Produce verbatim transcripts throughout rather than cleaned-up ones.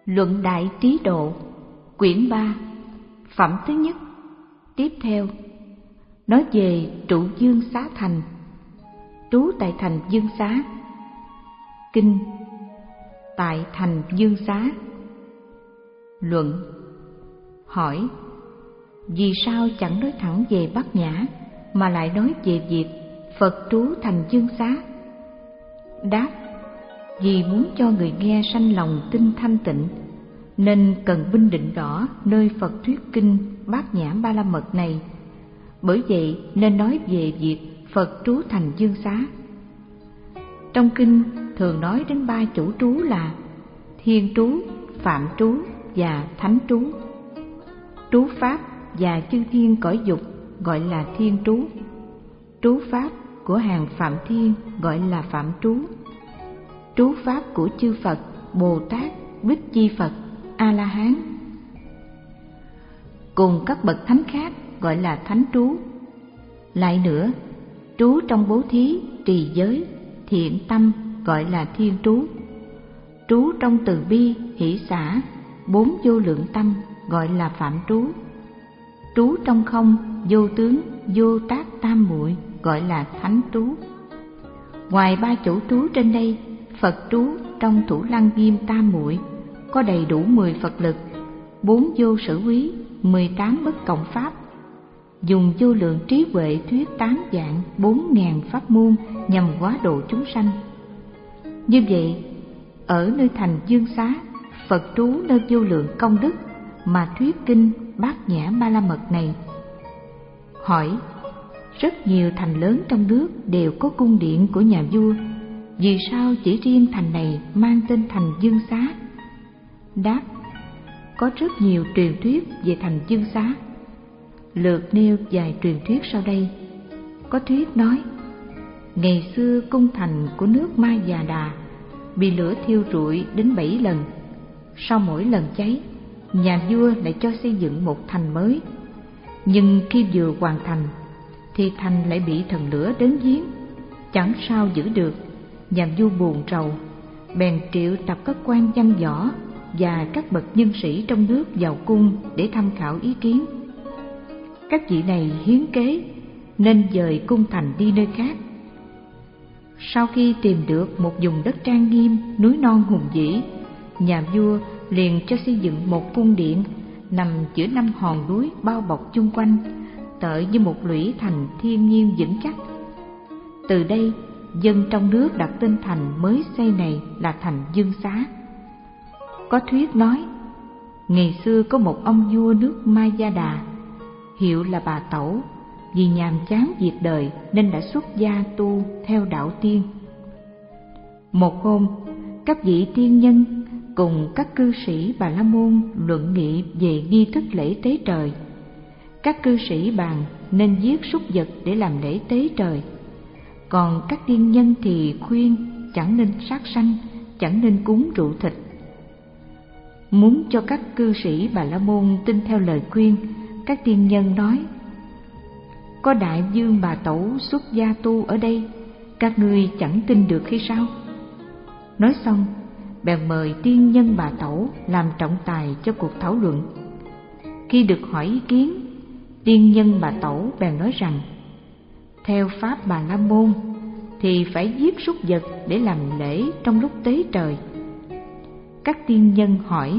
Luận Đại Trí Độ, quyển ba, phẩm thứ nhất. Tiếp theo, nói về trụ Dương Xá Thành, trú tại thành Dương Xá. Kinh tại thành Dương Xá. Luận: hỏi, vì sao chẳng nói thẳng về Bát Nhã mà lại nói về việc Phật trú thành Dương Xá? Đáp: vì muốn cho người nghe sanh lòng tin thanh tịnh, nên cần minh định rõ nơi Phật thuyết kinh Bát Nhã Ba La Mật này. Bởi vậy nên nói về việc Phật trú thành Dương Xá. Trong kinh thường nói đến ba chủ trú là Thiên trú, Phạm trú và Thánh trú. Trú pháp và chư thiên cõi dục gọi là Thiên trú. Trú pháp của hàng Phạm Thiên gọi là Phạm trú. Trú pháp của chư Phật, Bồ Tát, Bích Chi Phật, A-la-hán cùng các bậc thánh khác gọi là Thánh trú. Lại nữa, trú trong bố thí, trì giới, thiện tâm gọi là Thiên trú. Trú trong từ bi, hỷ xả, bốn vô lượng tâm gọi là Phạm trú. Trú trong không, vô tướng, vô tác tam muội gọi là Thánh trú. Ngoài ba chỗ trú trên đây, Phật trú trong Thủ Lăng Nghiêm tam muội có đầy đủ mười Phật lực, bốn vô sở quý, mười tám bất cộng pháp, dùng vô lượng trí huệ thuyết tám vạn bốn ngàn pháp môn nhằm hóa độ chúng sanh. Như vậy, ở nơi thành Dương Xá, Phật trú nơi vô lượng công đức mà thuyết kinh Bát Nhã Ba La Mật này. Hỏi, rất nhiều thành lớn trong nước đều có cung điện của nhà vua, vì sao chỉ riêng thành này mang tên thành Dương Xá? Đáp: có rất nhiều truyền thuyết về thành Dương Xá. Lượt nêu vài truyền thuyết sau đây. Có thuyết nói, ngày xưa cung thành của nước Ma Già Đà bị lửa thiêu rụi đến bảy lần. Sau mỗi lần cháy, nhà vua lại cho xây dựng một thành mới. Nhưng khi vừa hoàn thành, thì thành lại bị thần lửa đến giếng, chẳng sao giữ được. Nhà vua buồn rầu, bèn triệu tập các quan văn võ và các bậc nhân sĩ trong nước vào cung để tham khảo ý kiến. Các vị này hiến kế nên dời cung thành đi nơi khác. Sau khi tìm được một vùng đất trang nghiêm, núi non hùng vĩ, nhà vua liền cho xây dựng một cung điện nằm giữa năm hòn núi bao bọc chung quanh, tựa như một lũy thành thiên nhiên vững chắc. Từ đây, dân trong nước đặt tên thành mới xây này là thành Dương Xá. Có thuyết nói, ngày xưa có một ông vua nước Ma Gia Đà, hiệu là Bà Tẩu, vì nhàm chán việc đời nên đã xuất gia tu theo đạo tiên. Một hôm, các vị tiên nhân cùng các cư sĩ Bà La Môn luận nghị về nghi thức lễ tế trời. Các cư sĩ bàn nên giết súc vật để làm lễ tế trời, còn các tiên nhân thì khuyên chẳng nên sát sanh, chẳng nên cúng rượu thịt. Muốn cho các cư sĩ Bà La Môn tin theo lời khuyên, các tiên nhân nói, có đại vương Bà Tẩu xuất gia tu ở đây, các ngươi chẳng tin được khi sao? Nói xong, bèn mời tiên nhân Bà Tẩu làm trọng tài cho cuộc thảo luận. Khi được hỏi ý kiến, tiên nhân Bà Tẩu bèn nói rằng, theo pháp Bà La Môn thì phải giết súc vật để làm lễ trong lúc tế trời. Các tiên nhân hỏi,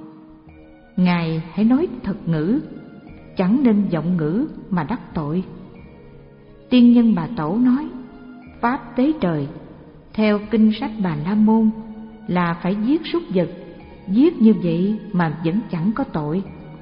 ngài hãy nói thật ngữ, chẳng nên vọng ngữ mà đắc tội. Tiên nhân Bà Tẩu nói, pháp tế trời theo kinh sách Bà La Môn là phải giết súc vật, giết như vậy mà vẫn chẳng có tội.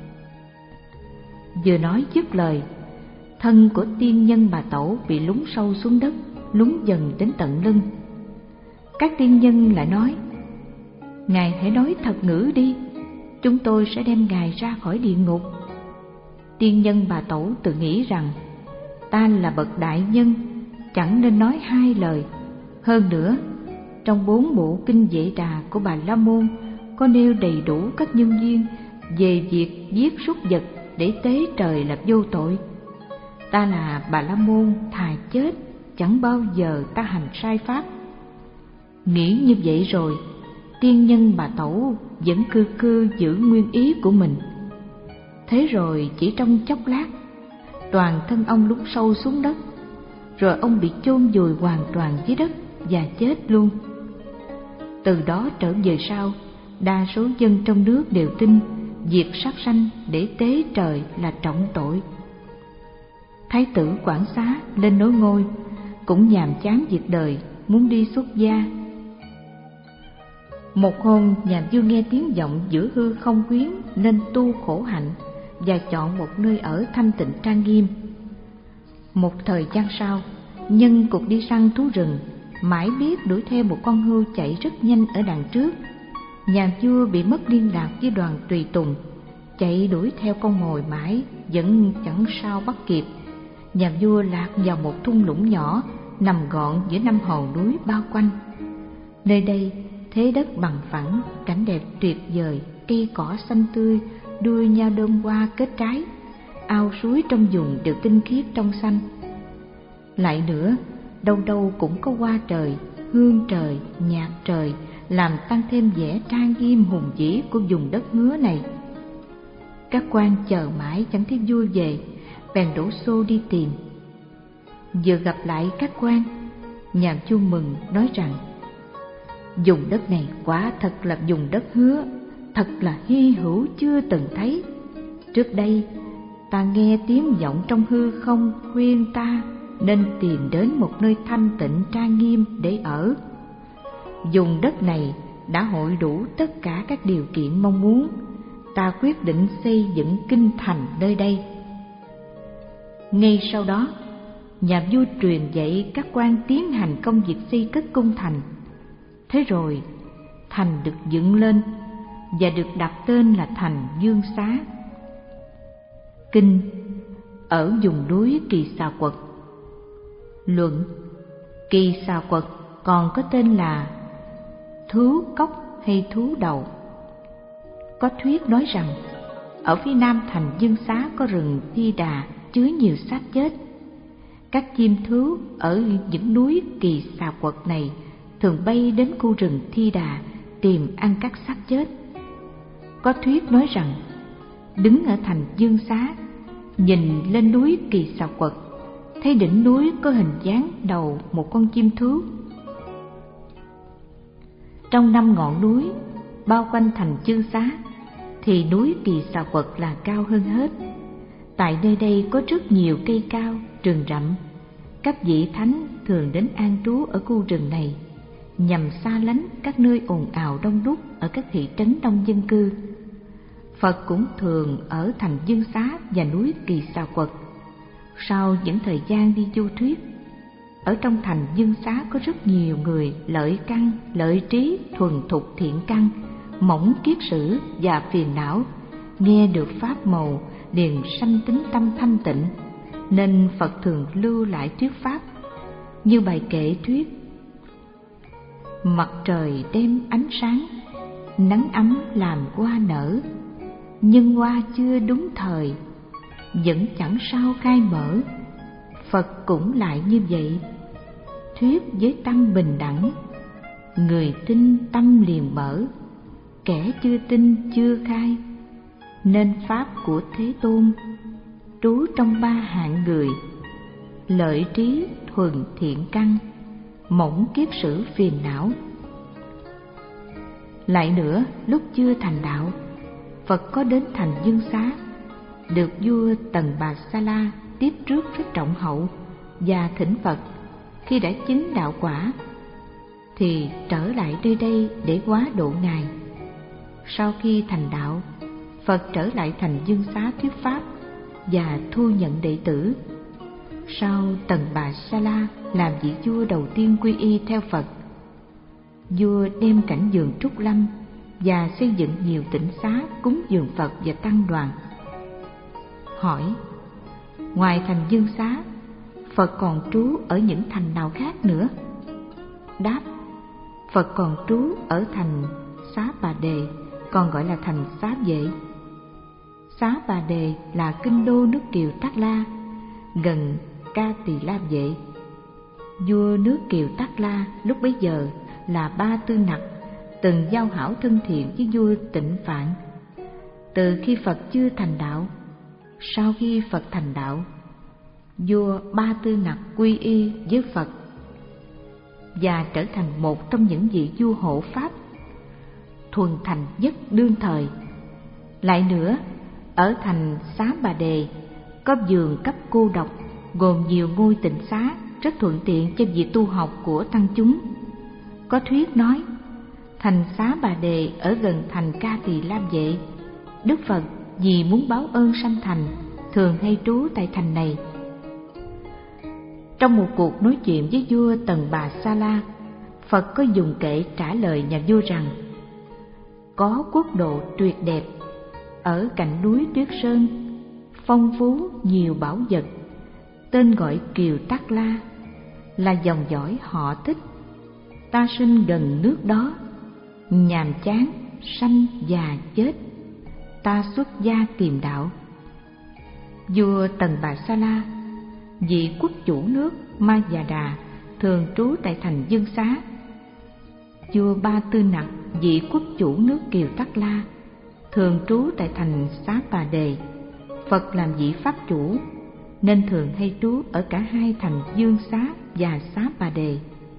Vừa nói dứt lời, thân của tiên nhân Bà Tẩu bị lún sâu xuống đất, lún dần đến tận lưng. Các tiên nhân lại nói, ngài hãy nói thật ngữ đi, chúng tôi sẽ đem ngài ra khỏi địa ngục. Tiên nhân Bà Tẩu tự nghĩ rằng, ta là bậc đại nhân, chẳng nên nói hai lời. Hơn nữa, trong bốn bộ kinh Vệ Đà của Bà La Môn có nêu đầy đủ các nhân duyên về việc giết súc vật để tế trời là vô tội. Ta là Bà La Môn, thà chết, chẳng bao giờ ta hành sai pháp. Nghĩ như vậy rồi, tiên nhân bà Tẩu vẫn cư cư giữ nguyên ý của mình. Thế rồi chỉ trong chốc lát, toàn thân ông lún sâu xuống đất, rồi ông bị chôn vùi hoàn toàn dưới đất và chết luôn. Từ đó trở về sau, đa số dân trong nước đều tin việc sát sanh để tế trời là trọng tội. Thái tử Quảng Xá lên nối ngôi cũng nhàm chán việc đời, muốn đi xuất gia. Một hôm, nhà vua nghe tiếng vọng giữa hư không quyến nên tu khổ hạnh và chọn một nơi ở thanh tịnh trang nghiêm. Một thời gian sau, nhân cuộc đi săn thú rừng, mãi biết đuổi theo một con hươu chạy rất nhanh ở đằng trước. Nhà vua bị mất liên lạc với đoàn tùy tùng, chạy đuổi theo con mồi mãi vẫn chẳng sao bắt kịp. Nhà vua lạc vào một thung lũng nhỏ nằm gọn giữa năm hòn núi bao quanh. Nơi đây thế đất bằng phẳng, cảnh đẹp tuyệt vời, cây cỏ xanh tươi đua nhau đơm hoa kết trái, ao suối trong vùng đều tinh khiết trong xanh. Lại nữa, đâu đâu cũng có hoa trời, hương trời, nhạc trời, làm tăng thêm vẻ trang nghiêm hùng vĩ của vùng đất hứa này. Các quan chờ mãi chẳng thấy vua về, bèn đổ xô đi tìm. Vừa gặp lại các quan, nhà vua mừng nói rằng: vùng đất này quả thật là vùng đất hứa, thật là hy hữu chưa từng thấy. Trước đây ta nghe tiếng vọng trong hư không khuyên ta nên tìm đến một nơi thanh tịnh trang nghiêm để ở. Vùng đất này đã hội đủ tất cả các điều kiện mong muốn, ta quyết định xây dựng kinh thành nơi đây. Ngay sau đó, nhà vua truyền dạy các quan tiến hành công việc xây cất cung thành. Thế rồi, thành được dựng lên và được đặt tên là thành Dương Xá. Kinh ở vùng núi Kỳ Xà Quật. Luận: Kỳ Xà Quật còn có tên là Thú Cốc hay Thú Đầu. Có thuyết nói rằng ở phía nam thành Dương Xá có rừng Thi Đà chứa nhiều xác chết. Các chim thú ở những núi Kỳ Xà Quật này thường bay đến khu rừng Thi Đà tìm ăn các xác chết. Có thuyết nói rằng đứng ở thành Dương Xá, nhìn lên núi Kỳ Xà Quật, thấy đỉnh núi có hình dáng đầu một con chim thú. Trong năm ngọn núi bao quanh thành Dương Xá thì núi Kỳ Xà Quật là cao hơn hết. Tại nơi đây có rất nhiều cây cao, rừng rậm. Các vị thánh thường đến an trú ở khu rừng này nhằm xa lánh các nơi ồn ào đông đúc ở các thị trấn đông dân cư. Phật cũng thường ở thành Dương Xá và núi Kỳ Xà Quật. Sau những thời gian đi du thuyết, ở trong thành Dương Xá có rất nhiều người lợi căn, lợi trí, thuần thục thiện căn, mỏng kiết sử và phiền não, nghe được pháp màu liền sanh tính tâm thanh tịnh, nên Phật thường lưu lại thuyết pháp như bài kệ thuyết: mặt trời đem ánh sáng, nắng ấm làm hoa nở, nhưng hoa chưa đúng thời, vẫn chẳng sao khai mở. Phật cũng lại như vậy, thuyết với tâm bình đẳng, người tin tâm liền mở, kẻ chưa tin chưa khai. Nên pháp của Thế Tôn trú trong ba hạng người: lợi trí, thuần thiện căn, mỏng kiết sử phiền não. Lại nữa, lúc chưa thành đạo, Phật có đến thành Dương Xá, được vua Tần Bà Sa La tiếp rước rất trọng hậu và thỉnh Phật. Khi đã chứng đạo quả thì trở lại nơi đây để hóa độ Ngài. Sau khi thành đạo, Phật trở lại thành Dương Xá thuyết pháp và thu nhận đệ tử. Sau Tần Bà Sa La làm vị vua đầu tiên quy y theo Phật. Vua đem cảnh vườn Trúc Lâm và xây dựng nhiều tịnh xá cúng dường Phật và tăng đoàn. Hỏi: ngoài thành Dương Xá, Phật còn trú ở những thành nào khác nữa? Đáp: Phật còn trú ở thành Xá Bà Đề, còn gọi là thành Xá Vệ. Xá Bà Đề là kinh đô nước Kiều Tát La, gần Ca Tỳ La Vệ. Vua nước Kiều Tát La lúc bấy giờ là Ba Tư Nặc, từng giao hảo thân thiện với vua Tịnh Phạn. Từ khi Phật chưa thành đạo, sau khi Phật thành đạo, vua Ba Tư Nặc quy y với Phật và trở thành một trong những vị vua hộ pháp thuần thành nhất đương thời. Lại nữa, ở thành Xá Bà Đề có vườn cấp cô độc gồm nhiều ngôi tịnh xá, rất thuận tiện cho việc tu học của tăng chúng. Có thuyết nói, thành Xá Bà Đề ở gần thành Ca Tỳ Lam Vệ. Đức Phật vì muốn báo ơn sanh thành, thường hay trú tại thành này. Trong một cuộc nói chuyện với vua Tần Bà Sa La, Phật có dùng kệ trả lời nhà vua rằng: có quốc độ tuyệt đẹp ở cạnh núi Tuyết Sơn, phong phú nhiều bảo vật, tên gọi Kiều Tắc La, là dòng dõi họ Thích. Ta sinh gần nước đó, nhàm chán sanh già chết, ta xuất gia tìm đạo. Vua Tần Bà Sa La, vị quốc chủ nước Ma Già Đà, thường trú tại thành Dương Xá. Vua Ba Tư Nặc, vị quốc chủ nước Kiều Tắc La, thường trú tại thành Xá Bà Đề. Phật làm vị pháp chủ nên thường hay trú ở cả hai thành Dương Xá và Xá Bà Đề.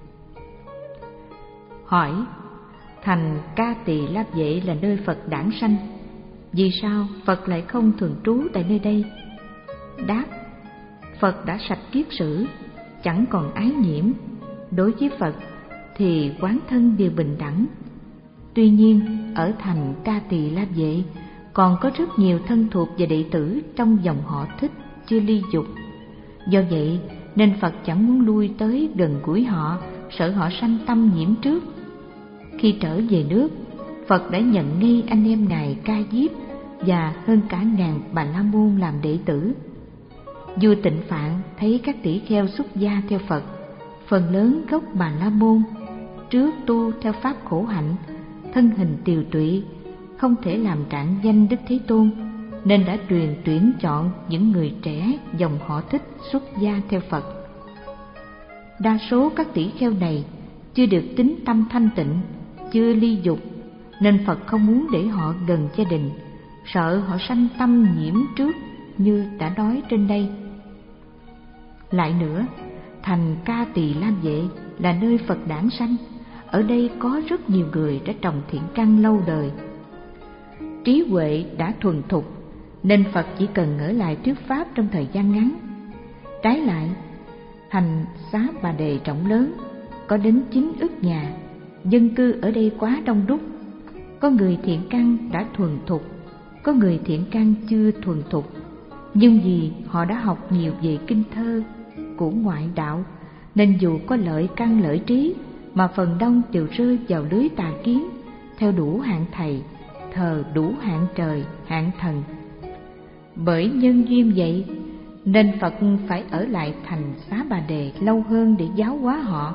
Hỏi: thành Ca Tỳ La Vệ là nơi Phật đản sanh, vì sao Phật lại không thường trú tại nơi đây? Đáp: Phật đã sạch kiết sử, chẳng còn ái nhiễm. Đối với Phật thì quán thân đều bình đẳng. Tuy nhiên, ở thành Ca Tỳ La Vệ còn có rất nhiều thân thuộc và đệ tử trong dòng họ Thích chưa ly dục. Do vậy nên Phật chẳng muốn lui tới gần gũi họ, sợ họ sanh tâm nhiễm trước. Khi trở về nước, Phật đã nhận ngay anh em Ngài Ca Diếp và hơn cả ngàn Bà La Môn làm đệ tử. Vua Tịnh Phạn thấy các tỷ kheo xuất gia theo Phật, phần lớn gốc Bà La Môn, trước tu theo pháp khổ hạnh, thân hình tiều tụy, không thể làm trạng danh Đức Thế Tôn, nên đã truyền tuyển chọn những người trẻ dòng họ Thích xuất gia theo Phật. Đa số các tỷ kheo này chưa được tín tâm thanh tịnh, chưa ly dục, nên Phật không muốn để họ gần gia đình, sợ họ sanh tâm nhiễm trước như đã nói trên đây. Lại nữa, thành Ca Tỳ La Vệ là nơi Phật đản sanh. Ở đây có rất nhiều người đã trồng thiện căn lâu đời, trí huệ đã thuần thục, nên Phật chỉ cần ở lại thuyết pháp trong thời gian ngắn. Trái lại, thành Xá Bà Đề rộng lớn, có đến chín ức nhà, dân cư ở đây quá đông đúc. Có người thiện căn đã thuần thục, có người thiện căn chưa thuần thục, nhưng vì họ đã học nhiều về kinh thơ của ngoại đạo, nên dù có lợi căn lợi trí mà phần đông đều rơi vào lưới tà kiến, theo đủ hạng thầy, thờ đủ hạng trời, hạng thần. Bởi nhân duyên vậy nên Phật phải ở lại thành Xá Bà Đề lâu hơn để giáo hóa họ.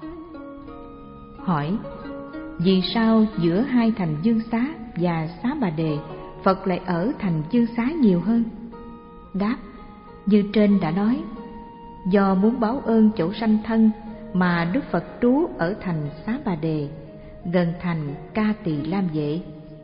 Hỏi: vì sao giữa hai thành Dương Xá và Xá Bà Đề, Phật lại ở thành Dương Xá nhiều hơn? Đáp: như trên đã nói, do muốn báo ơn chỗ sanh thân mà Đức Phật trú ở thành Xá Bà Đề, gần thành Ca Tỳ Lam Vệ,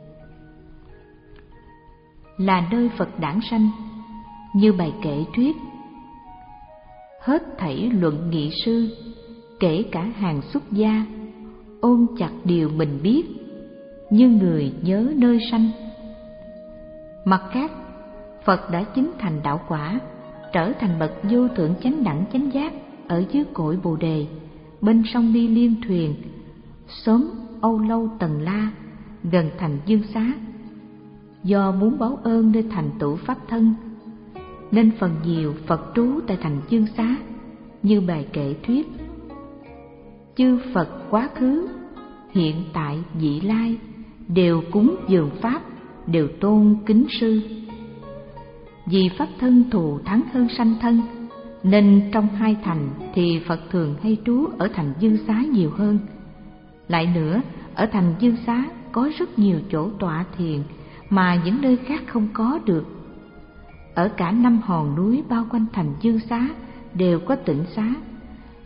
là nơi Phật đản sanh. Như bài kệ thuyết: hết thảy luận nghị sư, kể cả hàng xuất gia, ôm chặt điều mình biết, như người nhớ nơi sanh. Mặt khác, Phật đã chứng thành đạo quả, trở thành bậc vô thượng chánh đẳng chánh giác ở dưới cội Bồ Đề, bên sông Ni Liên Thuyền, xóm Âu Lâu Tần La, gần thành Dương Xá. Do muốn báo ơn nơi thành tựu pháp thân, nên phần nhiều Phật trú tại thành Dương Xá. Như bài kệ thuyết: chư Phật quá khứ, hiện tại vị lai, đều cúng dường pháp, đều tôn kính sư. Vì pháp thân thù thắng hơn sanh thân, nên trong hai thành thì Phật thường hay trú ở thành Dương Xá nhiều hơn. Lại nữa, ở thành Dương Xá có rất nhiều chỗ tọa thiền mà những nơi khác không có được. Ở cả năm hòn núi bao quanh thành Dương Xá đều có tịnh xá,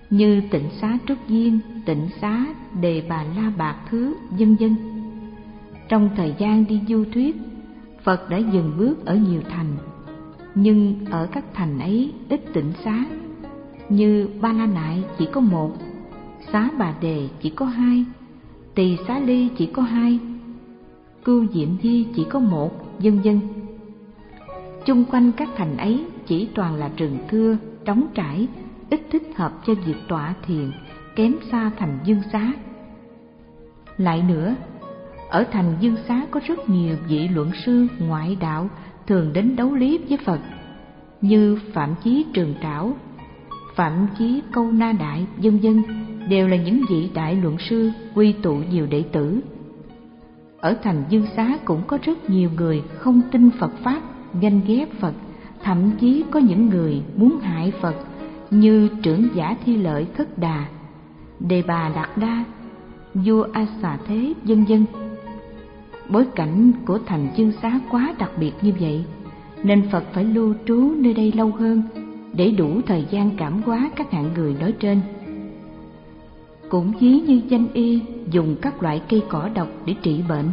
như Tịnh Xá Trúc Viên, Tịnh Xá Đề Bà La Bạt Thứ, vân vân. Trong thời gian đi du thuyết, Phật đã dừng bước ở nhiều thành, nhưng ở các thành ấy ít tịnh xá. Như Ba La Nại chỉ có một, Xá Bà Đề chỉ có hai, Tỳ Xá Ly chỉ có hai, Cưu Diệm Di chỉ có một, vân vân. Chung quanh các thành ấy chỉ toàn là rừng thưa, trống trải, ít thích hợp cho việc tọa thiền, kém xa thành Dương Xá. Lại nữa, ở thành Dương Xá có rất nhiều vị luận sư ngoại đạo thường đến đấu lý với Phật, như Phạm Chí Trường Trảo, Phạm Chí Câu Na Đại, vân vân, đều là những vị đại luận sư quy tụ nhiều đệ tử. Ở thành Dương Xá cũng có rất nhiều người không tin Phật Pháp, ganh ghét Phật, thậm chí có những người muốn hại Phật, như trưởng giả Thi Lợi Thất Đà, Đề Bà Đạt Đa, vua A Xà Thế, vân vân. Bối cảnh của thành Dương Xá quá đặc biệt như vậy, nên Phật phải lưu trú nơi đây lâu hơn để đủ thời gian cảm hóa các hạng người nói trên. Cũng ví như danh y dùng các loại cây cỏ độc để trị bệnh,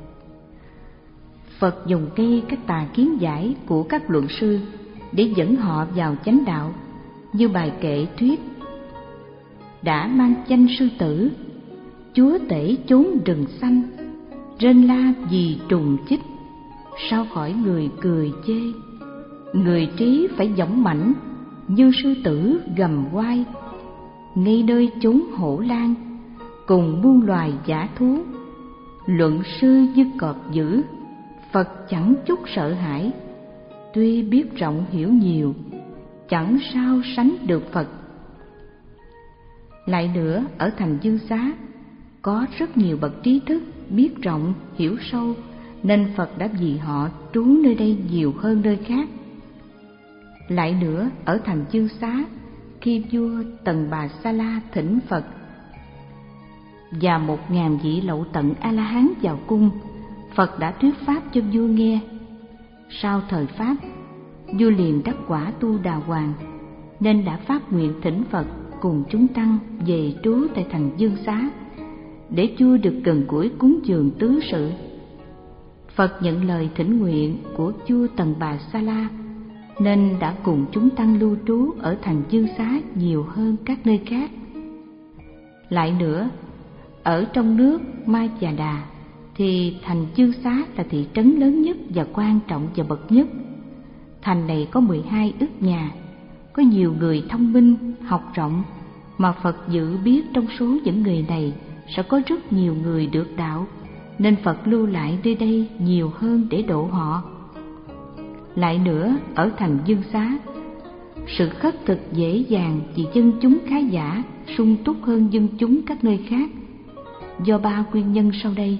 Phật dùng cây các tà kiến giải của các luận sư để dẫn họ vào chánh đạo, như bài kệ thuyết: đã mang danh sư tử, chúa tể chốn rừng xanh, rên la vì trùng chích, sao khỏi người cười chê. Người trí phải dõng mãnh, như sư tử gầm oai, ngay nơi chốn hổ lang, cùng muôn loài dã thú. Luận sư như cọp dữ, Phật chẳng chút sợ hãi, tuy biết rộng hiểu nhiều, chẳng sao sánh được Phật. Lại nữa, ở thành Dương Xá có rất nhiều bậc trí thức biết rộng hiểu sâu, nên Phật đã vì họ trú nơi đây nhiều hơn nơi khác. Lại nữa, ở thành Dương Xá, khi vua Tần Bà Sa La thỉnh Phật và một ngàn vị lậu tận A La Hán vào cung, Phật đã thuyết pháp cho vua nghe. Sau thời pháp, vua liền đắc quả Tu Đà Hoàng, nên đã phát nguyện thỉnh Phật cùng chúng tăng về trú tại thành Dương Xá, để vua được gần gũi cúng dường tứ sự. Phật nhận lời thỉnh nguyện của vua Tần Bà Sa La, nên đã cùng chúng tăng lưu trú ở thành Dương Xá nhiều hơn các nơi khác. Lại nữa, ở trong nước Ma Già Đà thì thành Dương Xá là thị trấn lớn nhất và quan trọng và bậc nhất. Thành này có mười hai ức nhà, có nhiều người thông minh, học rộng, mà Phật dự biết trong số những người này sẽ có rất nhiều người được đạo, nên Phật lưu lại nơi đây nhiều hơn để độ họ. Lại nữa, ở thành Dương Xá, sự khất thực dễ dàng vì dân chúng khá giả, sung túc hơn dân chúng các nơi khác, do ba nguyên nhân sau đây.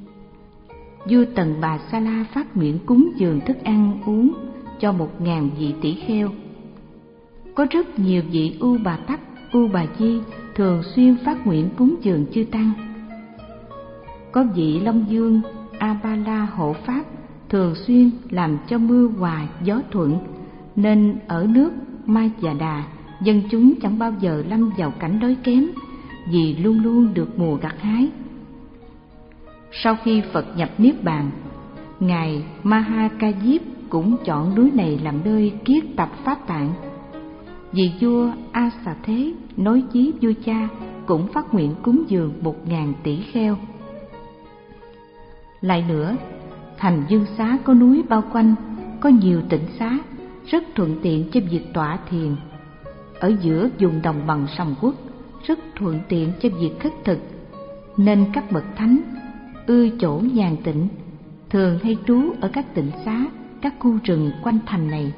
Vua Tần Bà Sa La phát nguyện cúng dường thức ăn uống cho một ngàn vị tỷ kheo. Có rất nhiều vị U Bà Tắc, U Bà Di thường xuyên phát nguyện cúng dường chư tăng. Có vị Long Dương A Ba La hộ pháp thường xuyên làm cho mưa hòa gió thuận, nên ở nước Ma Già Đà, dân chúng chẳng bao giờ lâm vào cảnh đói kém, vì luôn luôn được mùa gặt hái. Sau khi Phật nhập Niết Bàn, ngài Maha Ca Diếp cũng chọn núi này làm nơi kiết tập pháp tạng. Vì vua A Xà Thế nói chí vua cha cũng phát nguyện cúng dường một ngàn tỷ kheo. Lại nữa, thành Dương Xá có núi bao quanh, có nhiều tịnh xá, rất thuận tiện cho việc tọa thiền. Ở giữa vùng đồng bằng sầm uất, rất thuận tiện cho việc khất thực, nên các bậc thánh ưa chỗ nhàn tịnh, thường hay trú ở các tịnh xá, các khu rừng quanh thành này.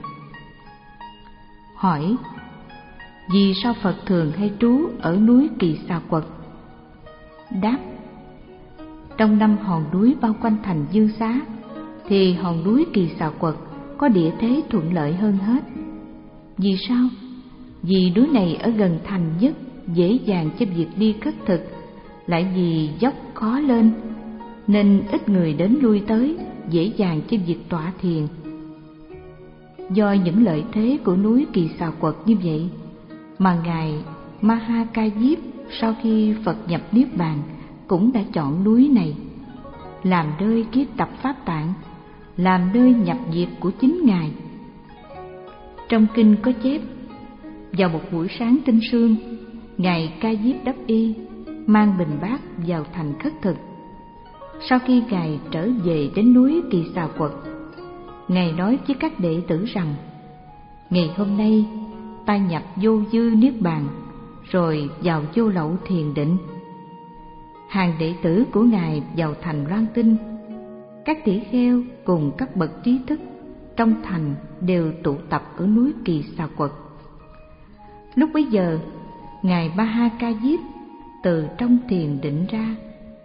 Hỏi: vì sao Phật thường hay trú ở núi Kỳ Xà Quật? Đáp: trong năm hòn núi bao quanh thành Dương Xá, thì hòn núi Kỳ Xà Quật có địa thế thuận lợi hơn hết. Vì sao? Vì núi này ở gần thành nhất, dễ dàng cho việc đi khất thực, lại vì dốc khó lên, nên ít người đến lui tới, dễ dàng cho việc tọa thiền. Do những lợi thế của núi Kỳ Xà Quật như vậy, mà ngài Ma Ha Ca Diếp sau khi Phật nhập Niết Bàn cũng đã chọn núi này làm nơi kiết tập Pháp Tạng, làm nơi nhập diệt của chính Ngài. Trong kinh có chép, vào một buổi sáng tinh sương, Ngài Ca Diếp Đắp Y mang bình bát vào thành khất thực. Sau khi Ngài trở về đến núi Kỳ Xà Quật, Ngài nói với các đệ tử rằng: ngày hôm nay ta nhập vô dư Niết Bàn, rồi vào vô lậu thiền định. Hàng đệ tử của Ngài vào thành Loan Tinh, các tỷ kheo cùng các bậc trí thức trong thành đều tụ tập ở núi Kỳ Xà Quật. Lúc bấy giờ, Ngài Ma Ha Ca Diếp từ trong thiền định ra,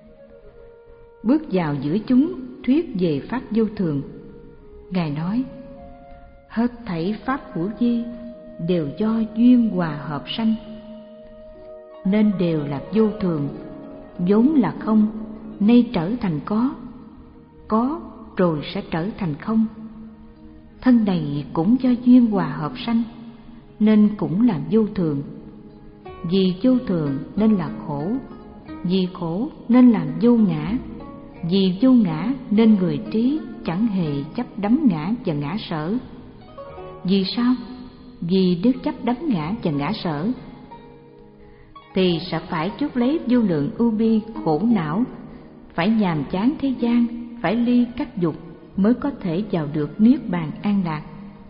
bước vào giữa chúng thuyết về pháp vô thường. Ngài nói: hết thảy pháp hữu vi đều do duyên hòa hợp sanh, nên đều là vô thường, vốn là không, nay trở thành có, có rồi sẽ trở thành không. Thân này cũng do duyên hòa hợp sanh, nên cũng là vô thường. Vì vô thường nên là khổ, vì khổ nên làm vô ngã, vì vô ngã nên người trí chẳng hề chấp đắm ngã và ngã sở. Vì sao? Vì nếu chấp đắm ngã và ngã sở thì sẽ phải chuốc lấy vô lượng ưu bi khổ não, phải nhàm chán thế gian, phải ly các dục mới có thể vào được niết bàn an lạc.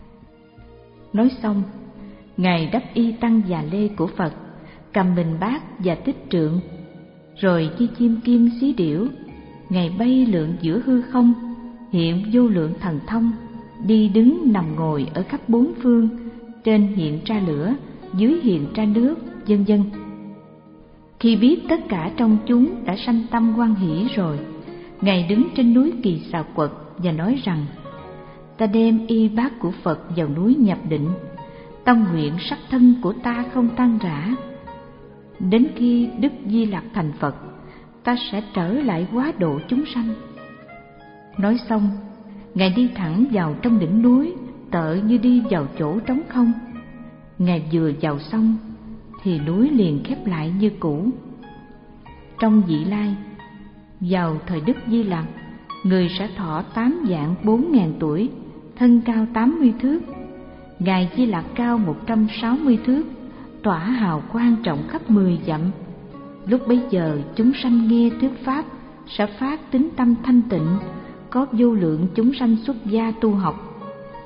Nói xong, Ngài đắp y tăng già lê của Phật, cầm bình bát và tích trượng, rồi như chim kim xí điểu, Ngài bay lượn giữa hư không, hiện vô lượng thần thông, đi đứng nằm ngồi ở khắp bốn phương, trên hiện ra lửa, dưới hiện ra nước, vân vân. Khi biết tất cả trong chúng đã sanh tâm hoan hỷ rồi, Ngài đứng trên núi Kỳ Xà Quật và nói rằng: ta đem y bát của Phật vào núi nhập định, tâm nguyện sắc thân của ta không tan rã. Đến khi Đức Di Lặc thành Phật, ta sẽ trở lại hóa độ chúng sanh. Nói xong, Ngài đi thẳng vào trong đỉnh núi, tựa như đi vào chỗ trống không. Ngài vừa vào xong thì núi liền khép lại như cũ. Trong vị lai, vào thời Đức Di Lặc, người sẽ thọ tám vạn bốn ngàn tuổi, thân cao tám mươi thước. Ngài Di Lặc cao một trăm sáu mươi thước, tỏa hào quang rộng khắp mười dặm. Lúc bấy giờ chúng sanh nghe thuyết pháp sẽ phát tín tâm thanh tịnh, có vô lượng chúng sanh xuất gia tu học.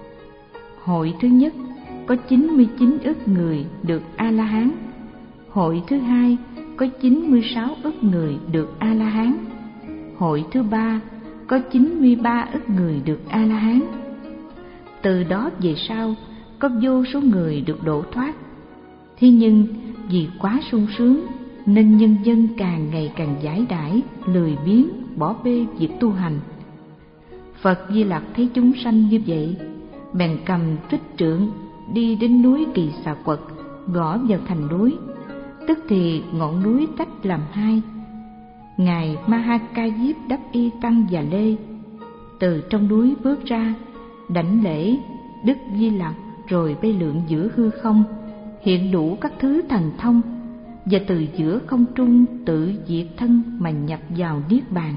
Hội thứ nhất có chín mươi chín ức người được A-la-hán. Hội thứ hai có chín mươi sáu ức người được A-la-hán. Hội thứ ba có chín mươi ba ức người được A-la-hán. Từ đó về sau có vô số người được độ thoát. Thế nhưng vì quá sung sướng nên nhân dân càng ngày càng giải đãi, lười biếng, bỏ bê việc tu hành. Phật Di Lặc thấy chúng sanh như vậy, bèn cầm tích trượng đi đến núi Kỳ Xà Quật, gõ vào thành núi. Tức thì ngọn núi tách làm hai. Ngài Ma Ha Ca Diếp đắp y tăng và lê, từ trong núi bước ra, đảnh lễ Đức Di Lặc, rồi bay lượn giữa hư không, hiện đủ các thứ thần thông, và từ giữa không trung tự diệt thân mà nhập vào niết bàn.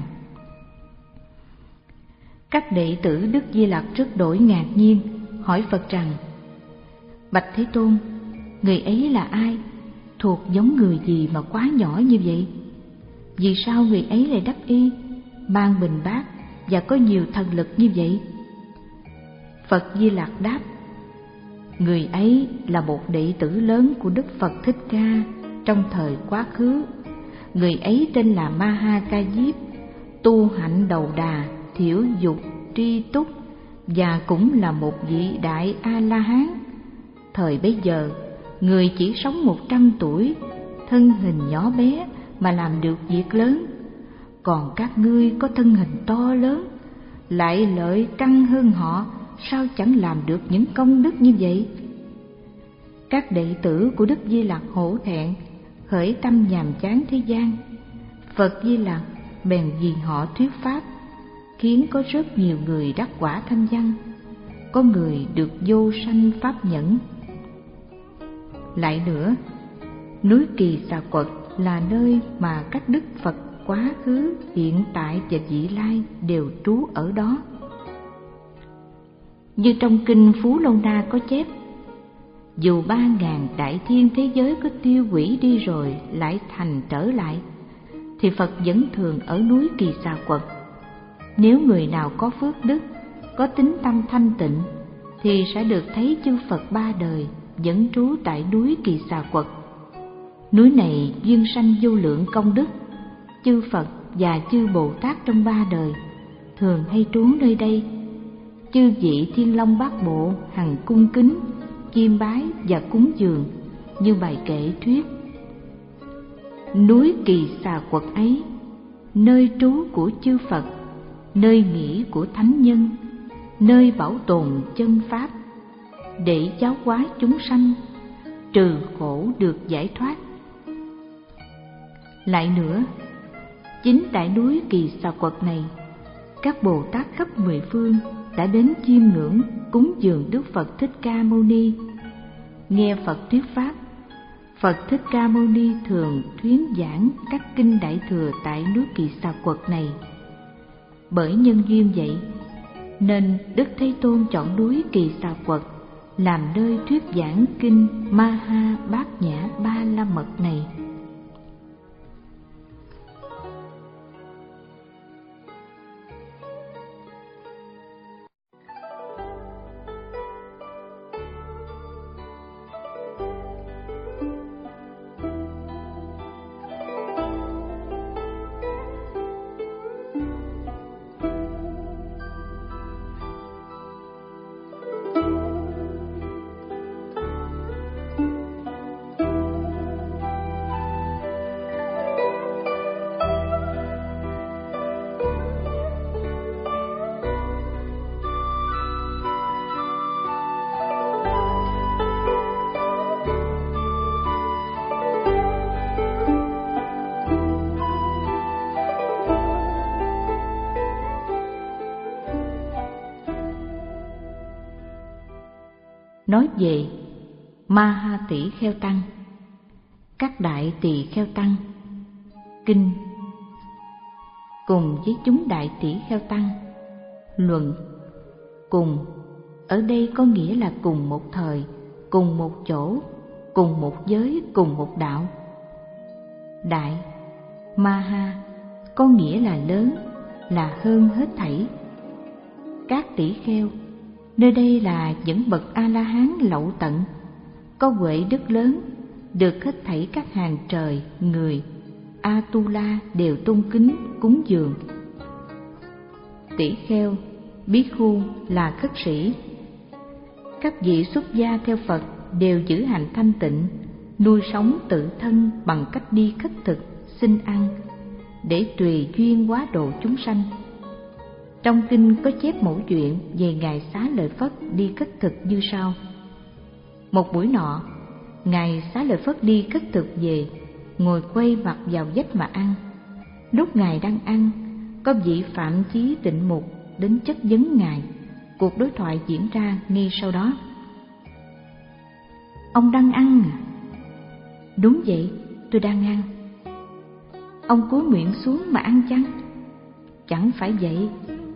Các đệ tử Đức Di Lặc rất đổi ngạc nhiên, hỏi Phật rằng: bạch Thế Tôn, người ấy là ai, thuộc giống người gì mà quá nhỏ như vậy? Vì sao người ấy lại đắp y, mang bình bát và có nhiều thần lực như vậy? Phật Di Lặc đáp: người ấy là một đệ tử lớn của Đức Phật Thích Ca trong thời quá khứ. Người ấy tên là Ma Ha Ca Diếp, tu hạnh đầu đà, thiểu dục, tri túc, và cũng là một vị đại A-la-hán. Thời bấy giờ, người chỉ sống một trăm tuổi, thân hình nhỏ bé mà làm được việc lớn. Còn các ngươi có thân hình to lớn, lại lợi căn hơn họ, sao chẳng làm được những công đức như vậy? Các đệ tử của Đức Di Lặc hổ thẹn, khởi tâm nhàm chán thế gian. Phật Di Lặc bèn vì họ thuyết pháp, khiến có rất nhiều người đắc quả thanh văn, có người được vô sanh pháp nhẫn. Lại nữa, Núi Kỳ Xà Quật là nơi mà các đức Phật quá khứ, hiện tại và vị lai đều trú ở đó. Như trong kinh Phú Lâu Na có chép, dù ba ngàn đại thiên thế giới có tiêu hủy đi rồi lại thành trở lại, thì Phật vẫn thường ở núi Kỳ Xà Quật. Nếu người nào có phước đức, có tín tâm thanh tịnh, thì sẽ được thấy chư Phật ba đời vẫn trú tại núi Kỳ Xà Quật. Núi này duyên sanh vô lượng công đức, chư Phật và chư Bồ Tát trong ba đời thường hay trú nơi đây. Chư vị Thiên Long Bát Bộ hằng cung kính, chiêm bái và cúng dường như bài kệ thuyết. Núi Kỳ Xà Quật ấy, nơi trú của chư Phật, nơi nghỉ của thánh nhân, nơi bảo tồn chân pháp, để giáo hóa chúng sanh, trừ khổ được giải thoát. Lại nữa, chính tại núi Kỳ Xà Quật này, các Bồ Tát khắp mười phương đã đến chiêm ngưỡng cúng dường Đức Phật Thích Ca Mâu Ni. Nghe Phật thuyết pháp, Phật Thích Ca Mâu Ni thường thuyết giảng các kinh Đại Thừa tại núi Kỳ Xà Quật này. Bởi nhân duyên vậy, nên Đức Thế Tôn chọn núi Kỳ Xà Quật làm nơi thuyết giảng kinh Ma Ha Bát Nhã Ba La Mật này. Nói về Ma Ha Tỷ Kheo Tăng, các đại tỳ kheo tăng, kinh cùng với chúng đại tỷ kheo tăng. Luận cùng ở đây có nghĩa là cùng một thời, cùng một chỗ, cùng một giới, cùng một đạo. Đại Ma Ha có nghĩa là lớn, là hơn hết thảy. Các tỷ kheo nơi đây là những bậc A-la-hán lậu tận, có huệ đức lớn, được hết thảy các hàng trời, người, A-tu-la đều tôn kính cúng dường. Tỷ kheo, Bhikkhu là khất sĩ. Các vị xuất gia theo Phật đều giữ hạnh thanh tịnh, nuôi sống tự thân bằng cách đi khất thực, xin ăn, để tùy duyên hóa độ chúng sanh. Trong kinh có chép mẫu chuyện về Ngài Xá Lợi Phất đi khất thực như sau. Một buổi nọ, Ngài Xá Lợi Phất đi khất thực về, ngồi quay mặt vào vách mà ăn. Lúc Ngài đang ăn, có vị Phạm Chí Tịnh Mục đến chất vấn Ngài. Cuộc đối thoại diễn ra ngay sau đó. Ông đang ăn à? Đúng vậy, tôi đang ăn. Ông cúi miệng xuống mà ăn chăng? Chẳng phải vậy.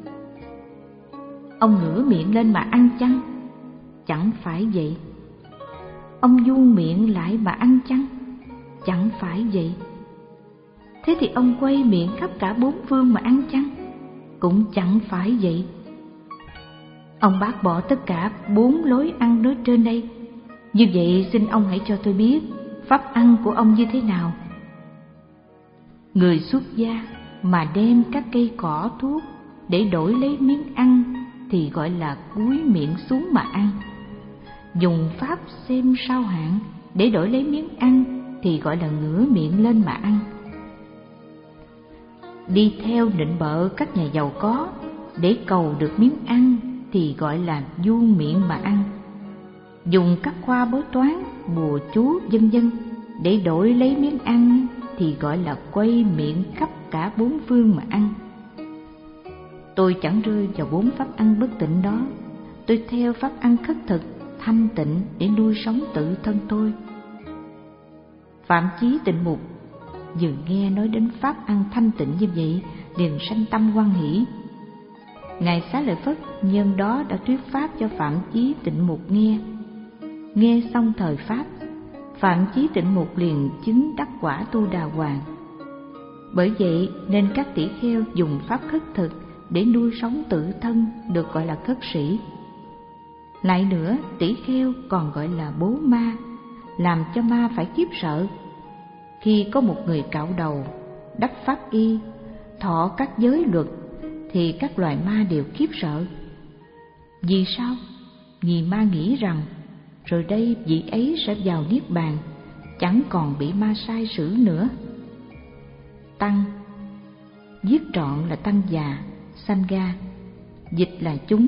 Ông ngửa miệng lên mà ăn chăng? Chẳng phải vậy. Ông vuông miệng lại mà ăn chăng? Chẳng phải vậy. Thế thì ông quay miệng khắp cả bốn phương mà ăn chăng? Cũng chẳng phải vậy. Ông bác bỏ tất cả bốn lối ăn nói trên đây. Như vậy xin ông hãy cho tôi biết pháp ăn của ông như thế nào. Người xuất gia mà đem các cây cỏ thuốc để đổi lấy miếng ăn thì gọi là cúi miệng xuống mà ăn. Dùng pháp xem sao hạn để đổi lấy miếng ăn thì gọi là ngửa miệng lên mà ăn. Đi theo nịnh bợ các nhà giàu có để cầu được miếng ăn thì gọi là vuông miệng mà ăn. Dùng các khoa bói toán, bùa chú vân vân để đổi lấy miếng ăn thì gọi là quay miệng khắp cả bốn phương mà ăn. Tôi chẳng rơi vào bốn pháp ăn bất tịnh đó. Tôi theo pháp ăn khất thực, thanh tịnh để nuôi sống tự thân tôi. Phạm Chí Tịnh Mục vừa nghe nói đến pháp ăn thanh tịnh như vậy, liền sanh tâm hoan hỷ. Ngài Xá Lợi Phất nhân đó đã thuyết pháp cho Phạm Chí Tịnh Mục nghe. Nghe xong thời pháp, Phạm Chí Tịnh Mục liền chứng đắc quả Tu Đà Hoàng. Bởi vậy nên các tỷ kheo dùng pháp khất thực để nuôi sống tự thân, được gọi là khất sĩ. Lại nữa, tỷ kheo còn gọi là bố ma, làm cho ma phải khiếp sợ. Khi có một người cạo đầu, đắp pháp y, thọ các giới luật, thì các loài ma đều khiếp sợ. Vì sao? Vì ma nghĩ rằng rồi đây vị ấy sẽ vào niết bàn, chẳng còn bị ma sai sử nữa. Tăng, viết trọn là tăng già, sangha, dịch là chúng.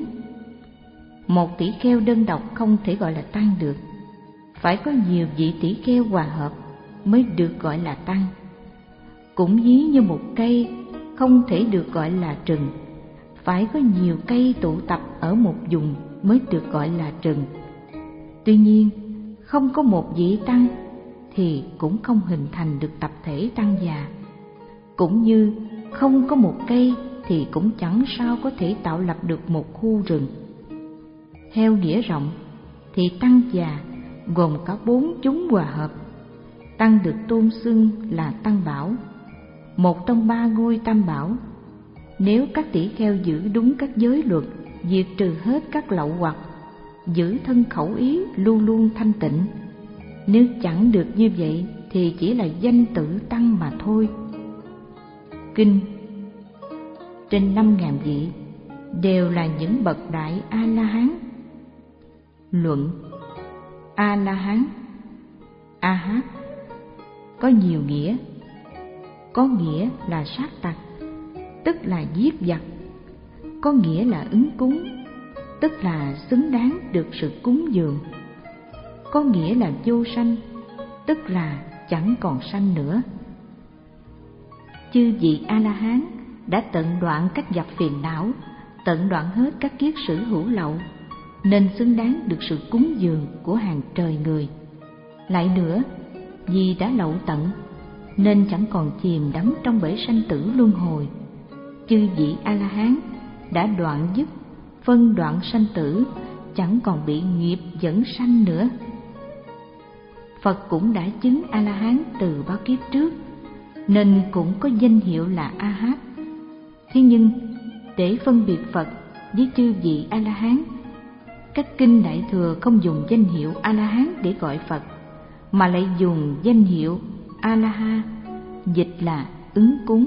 Một tỷ kheo đơn độc không thể gọi là tăng được, phải có nhiều vị tỷ kheo hòa hợp mới được gọi là tăng. Cũng ví như một cây không thể được gọi là rừng, phải có nhiều cây tụ tập ở một vùng mới được gọi là rừng. Tuy nhiên, không có một vị tăng thì cũng không hình thành được tập thể tăng già. Cũng như không có một cây thì cũng chẳng sao có thể tạo lập được một khu rừng. Theo nghĩa rộng thì tăng già gồm cả bốn chúng hòa hợp. Tăng được tôn xưng là Tăng Bảo, một trong ba ngôi Tam Bảo. Nếu các tỷ kheo giữ đúng các giới luật, diệt trừ hết các lậu hoặc, giữ thân khẩu ý luôn luôn thanh tịnh, nếu chẳng được như vậy thì chỉ là danh tự tăng mà thôi. Kinh trên năm ngàn vị đều là những bậc đại A-la-hán. Luận A-la-hán, A-hát có nhiều nghĩa. Có nghĩa là sát tặc, tức là giết giặc. Có nghĩa là ứng cúng, tức là xứng đáng được sự cúng dường. Có nghĩa là vô sanh, tức là chẳng còn sanh nữa. Chư vị A-la-hán đã tận đoạn các dập phiền não, tận đoạn hết các kiết sử hữu lậu, nên xứng đáng được sự cúng dường của hàng trời người. Lại nữa, vì đã lậu tận nên chẳng còn chìm đắm trong bể sanh tử luân hồi. Chư vị A-la-hán đã đoạn dứt, phân đoạn sanh tử, chẳng còn bị nghiệp dẫn sanh nữa. Phật cũng đã chứng A-la-hán từ bao kiếp trước, nên cũng có danh hiệu là A-hát. Thế nhưng để phân biệt Phật với chư vị A-la-hán, các kinh Đại Thừa không dùng danh hiệu A-la-hán để gọi Phật, mà lại dùng danh hiệu A-la-ha, dịch là ứng cúng.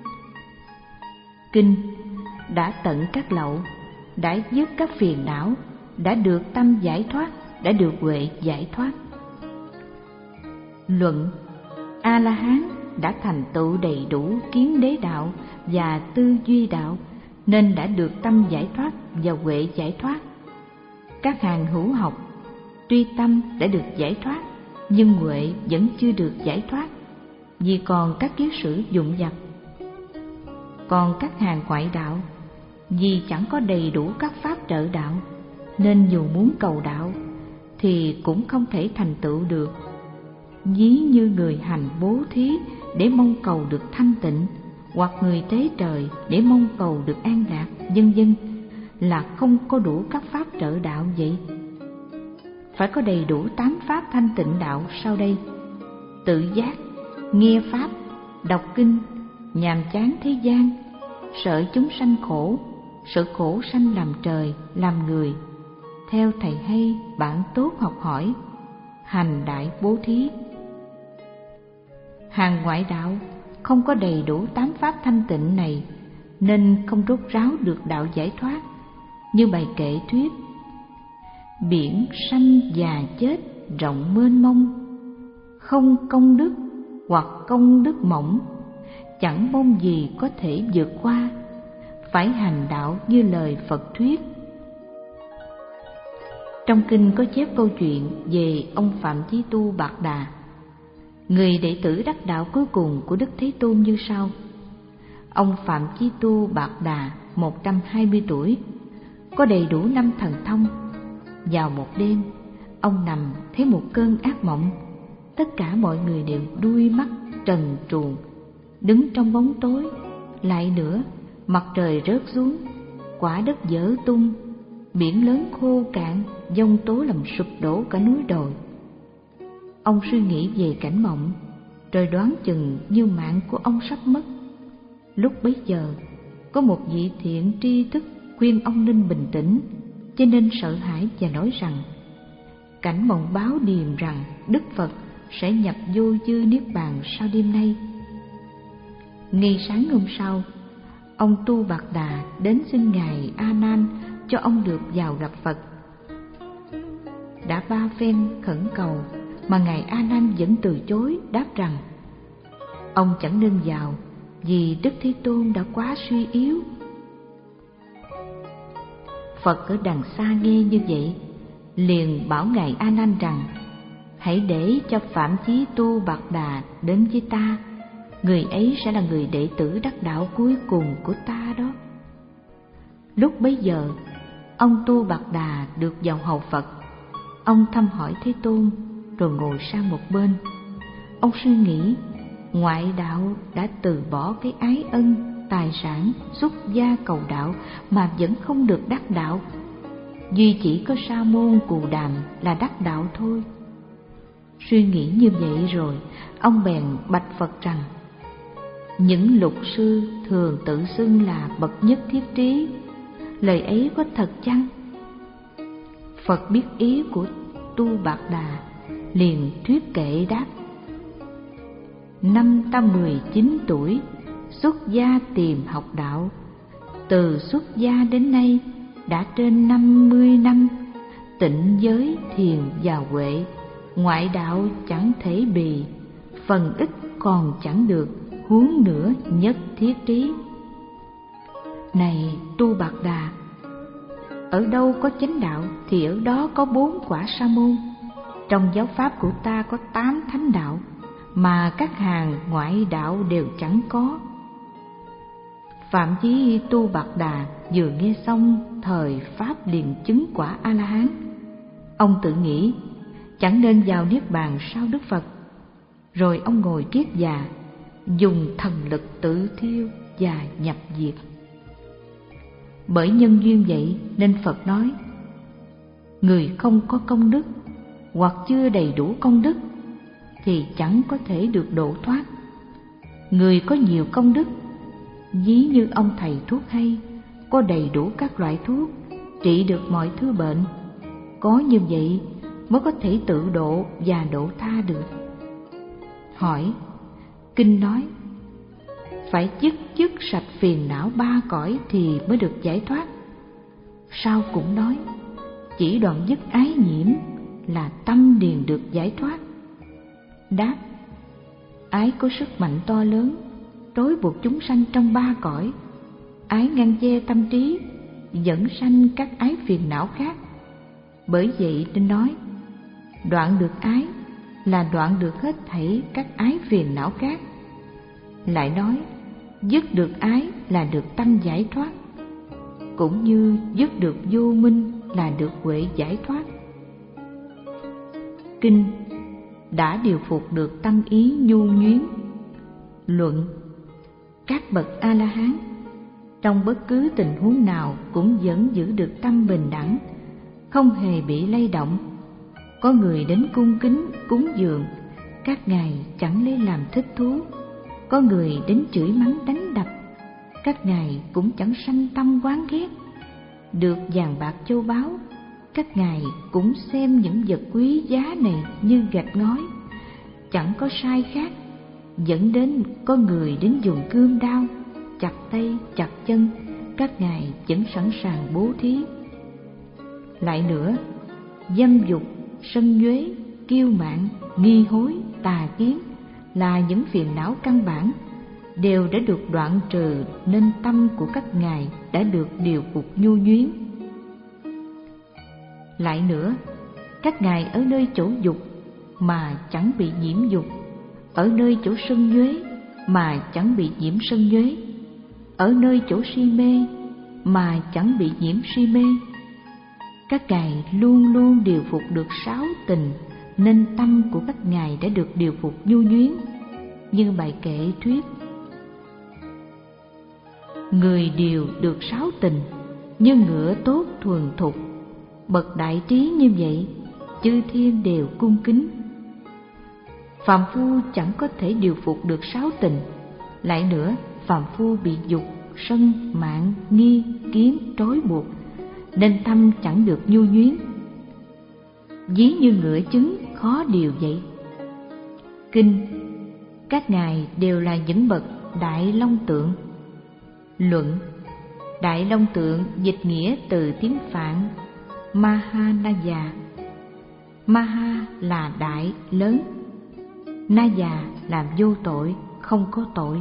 Kinh đã tận các lậu, đã dứt các phiền não, đã được tâm giải thoát, đã được huệ giải thoát. Luận A-la-hán đã thành tựu đầy đủ kiến đế đạo và tư duy đạo, nên đã được tâm giải thoát và huệ giải thoát. Các hàng hữu học tuy tâm đã được giải thoát, nhưng huệ vẫn chưa được giải thoát, vì còn các kiết sử dụng vặt. Còn các hàng ngoại đạo, vì chẳng có đầy đủ các pháp trợ đạo, nên dù muốn cầu đạo thì cũng không thể thành tựu được. Ví như người hành bố thí để mong cầu được thanh tịnh, hoặc người tế trời để mong cầu được an lạc, vân vân, là không có đủ các pháp trợ đạo vậy. Phải có đầy đủ tám pháp thanh tịnh đạo sau đây: tự giác, nghe pháp, đọc kinh, nhàm chán thế gian, sợ chúng sanh khổ, sợ khổ sanh làm trời, làm người, theo thầy hay, bạn tốt học hỏi, hành đại bố thí. Hàng ngoại đạo không có đầy đủ tám pháp thanh tịnh này, nên không rốt ráo được đạo giải thoát. Như bài kệ thuyết: biển sanh già chết rộng mênh mông, không công đức hoặc công đức mỏng, chẳng mong gì có thể vượt qua, phải hành đạo như lời Phật thuyết. Trong kinh có chép câu chuyện về ông Phạm Chí Tu Bạc Đà, người đệ tử đắc đạo cuối cùng của Đức Thế Tôn, như sau. Ông Phạm Chí Tu Bạc Đà một trăm hai mươi tuổi, có đầy đủ năm thần thông. Vào một đêm, ông nằm thấy một cơn ác mộng, tất cả mọi người đều đuôi mắt trần truồng, đứng trong bóng tối. Lại nữa, mặt trời rớt xuống, quả đất vỡ tung, biển lớn khô cạn, giông tố làm sụp đổ cả núi đồi. Ông suy nghĩ về cảnh mộng, rồi đoán chừng như mạng của ông sắp mất. Lúc bấy giờ, có một vị thiện tri thức khuyên ông nên bình tĩnh, cho nên sợ hãi và nói rằng cảnh mộng báo điềm rằng Đức Phật sẽ nhập vô dư niết bàn sau đêm nay. Ngay sáng hôm sau, ông Tu Bạt Đà đến xin ngài A Nan cho ông được vào gặp Phật. Đã ba phen khẩn cầu mà ngài A Nan vẫn từ chối, đáp rằng ông chẳng nên vào vì Đức Thế Tôn đã quá suy yếu. Phật ở đằng xa nghe như vậy, liền bảo ngài A Nan rằng hãy để cho Phạm Chí Tu Bạt Đà đến với ta, người ấy sẽ là người đệ tử đắc đạo cuối cùng của ta đó. Lúc bấy giờ, ông Tu Bạt Đà được vào hầu Phật. Ông thăm hỏi Thế Tôn rồi ngồi sang một bên. Ông suy nghĩ, ngoại đạo đã từ bỏ cái ái ân, tài sản, xuất gia cầu đạo mà vẫn không được đắc đạo. Duy chỉ có Sa môn Cù Đàm là đắc đạo thôi. Suy nghĩ như vậy rồi, ông bèn bạch Phật rằng những lục sư thường tự xưng là bậc nhất thiết trí, lời ấy có thật chăng? Phật biết ý của Tu Bạt Đà, liền thuyết kệ đáp: năm ta mười chín tuổi, xuất gia tìm học đạo. Từ xuất gia đến nay đã trên năm mươi năm, tịnh giới thiền và huệ, ngoại đạo chẳng thể bì, phần ít còn chẳng được, huống nữa nhất thiết trí. Này Tu Bạt Đà, ở đâu có chánh đạo thì ở đó có bốn quả sa môn. Trong giáo pháp của ta có tám thánh đạo, mà các hàng ngoại đạo đều chẳng có. Phạm Chí Tu Bạt Đà vừa nghe xong, thời pháp liền chứng quả A La Hán. Ông tự nghĩ chẳng nên vào niết bàn sau Đức Phật. Rồi ông ngồi kiết già, dùng thần lực tự thiêu và nhập diệt. Bởi nhân duyên vậy nên Phật nói: người không có công đức hoặc chưa đầy đủ công đức thì chẳng có thể được độ thoát. Người có nhiều công đức, ví như ông thầy thuốc hay, có đầy đủ các loại thuốc trị được mọi thứ bệnh, có như vậy mới có thể tự độ và độ tha được. Hỏi: kinh nói phải dứt dứt sạch phiền não ba cõi thì mới được giải thoát. Sao cũng nói chỉ đoạn dứt ái nhiễm là tâm liền được giải thoát. Đáp: ái có sức mạnh to lớn, trói buộc chúng sanh trong ba cõi. Ái ngăn che tâm trí, dẫn sanh các ái phiền não khác. Bởi vậy nên nói đoạn được ái là đoạn được hết thảy các ái phiền não khác. Lại nói dứt được ái là được tâm giải thoát, cũng như dứt được vô minh là được huệ giải thoát. Kinh đã điều phục được tâm ý nhu nhuyến. Luận: các bậc A La Hán trong bất cứ tình huống nào cũng vẫn giữ được tâm bình đẳng, không hề bị lay động. Có người đến cung kính cúng dường, các ngài chẳng lấy làm thích thú. Có người đến chửi mắng đánh đập, các ngài cũng chẳng sanh tâm oán ghét. Được vàng bạc châu báu, các ngài cũng xem những vật quý giá này như gạch ngói, chẳng có sai khác. Dẫn đến có người đến dùng cương đao chặt tay chặt chân, các ngài vẫn sẵn sàng bố thí. Lại nữa, dâm dục, sân nhuế, kiêu mạn, nghi hối, tà kiến là những phiền não căn bản, đều đã được đoạn trừ, nên tâm của các ngài đã được điều phục nhu nhuyến. Lại nữa, các ngài ở nơi chỗ dục mà chẳng bị nhiễm dục, ở nơi chỗ sân nhuế mà chẳng bị nhiễm sân nhuế, ở nơi chỗ si mê mà chẳng bị nhiễm si mê. Các ngài luôn luôn điều phục được sáu tình, nên tâm của các ngài đã được điều phục nhu nhuyến. Như bài kệ thuyết: người điều được sáu tình, như ngựa tốt thuần thục. Bậc đại trí như vậy, chư thiên đều cung kính. Phàm phu chẳng có thể điều phục được sáu tình. Lại nữa, phàm phu bị dục, sân, mạng, nghi, kiến trói buộc, nên tâm chẳng được nhu nhuyến. Ví như ngựa chứng khó điều vậy. Kinh: các ngài đều là những bậc đại long tượng. Luận: đại long tượng dịch nghĩa từ tiếng Phạn Mahanaya. Maha là đại, lớn. Naya là vô tội, không có tội.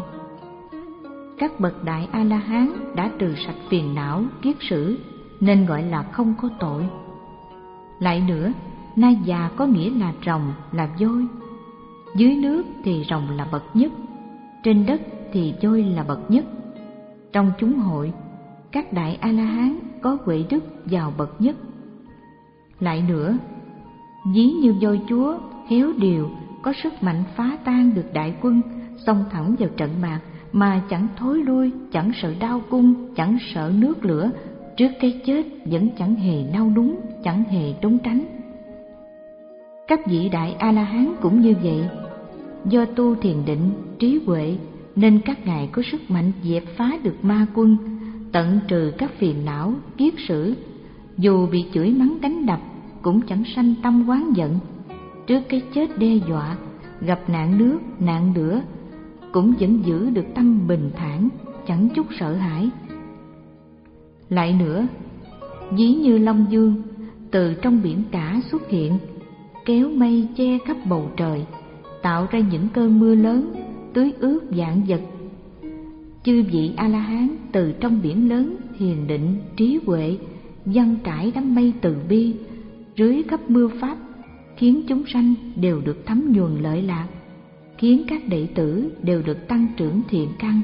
Các bậc đại A-la-hán đã trừ sạch phiền não, kiết sử, nên gọi là không có tội. Lại nữa, Naya có nghĩa là rồng, là voi. Dưới nước thì rồng là bậc nhất, trên đất thì voi là bậc nhất. Trong chúng hội, các đại A-la-hán có huệ đức vào bậc nhất. Lại nữa, ví như voi chúa khéo điều, có sức mạnh phá tan được đại quân, xông thẳng vào trận mạc mà chẳng thối lui, chẳng sợ đao cung, chẳng sợ nước lửa, trước cái chết vẫn chẳng hề nao núng, chẳng hề trốn tránh. Các vị đại A-la-hán cũng như vậy. Do tu thiền định, trí huệ, nên các ngài có sức mạnh dẹp phá được ma quân, tận trừ các phiền não, kiết sử. Dù bị chửi mắng đánh đập, cũng chẳng sanh tâm oán giận. Trước cái chết đe dọa, gặp nạn nước, nạn lửa, cũng vẫn giữ được tâm bình thản, chẳng chút sợ hãi. Lại nữa, ví như Long Dương từ trong biển cả xuất hiện, kéo mây che khắp bầu trời, tạo ra những cơn mưa lớn, tưới ướt vạn vật. Chư vị A-la-hán từ trong biển lớn hiền định, trí huệ, dâng trải đám mây từ bi, rưới khắp mưa pháp, khiến chúng sanh đều được thấm nhuần lợi lạc, khiến các đệ tử đều được tăng trưởng thiện căn.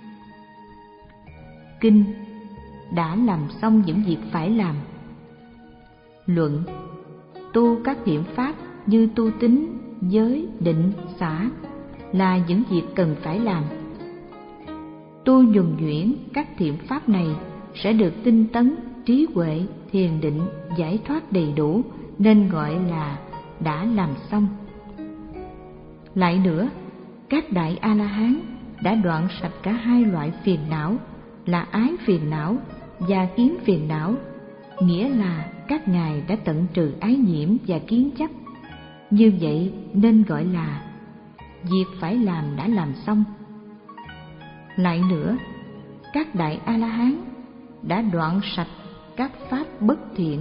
Kinh: đã làm xong những việc phải làm. Luận: tu các thiện pháp như tu tín, giới, định, xả là những việc cần phải làm. Tu nhuần nhuyễn các thiện pháp này sẽ được tinh tấn, trí huệ, thiền định, giải thoát đầy đủ, nên gọi là đã làm xong. Lại nữa, các đại A-la-hán đã đoạn sạch cả hai loại phiền não là ái phiền não và kiến phiền não, nghĩa là các ngài đã tận trừ ái nhiễm và kiến chấp. Như vậy nên gọi là việc phải làm đã làm xong. Lại nữa, các đại A-la-hán đã đoạn sạch các pháp bất thiện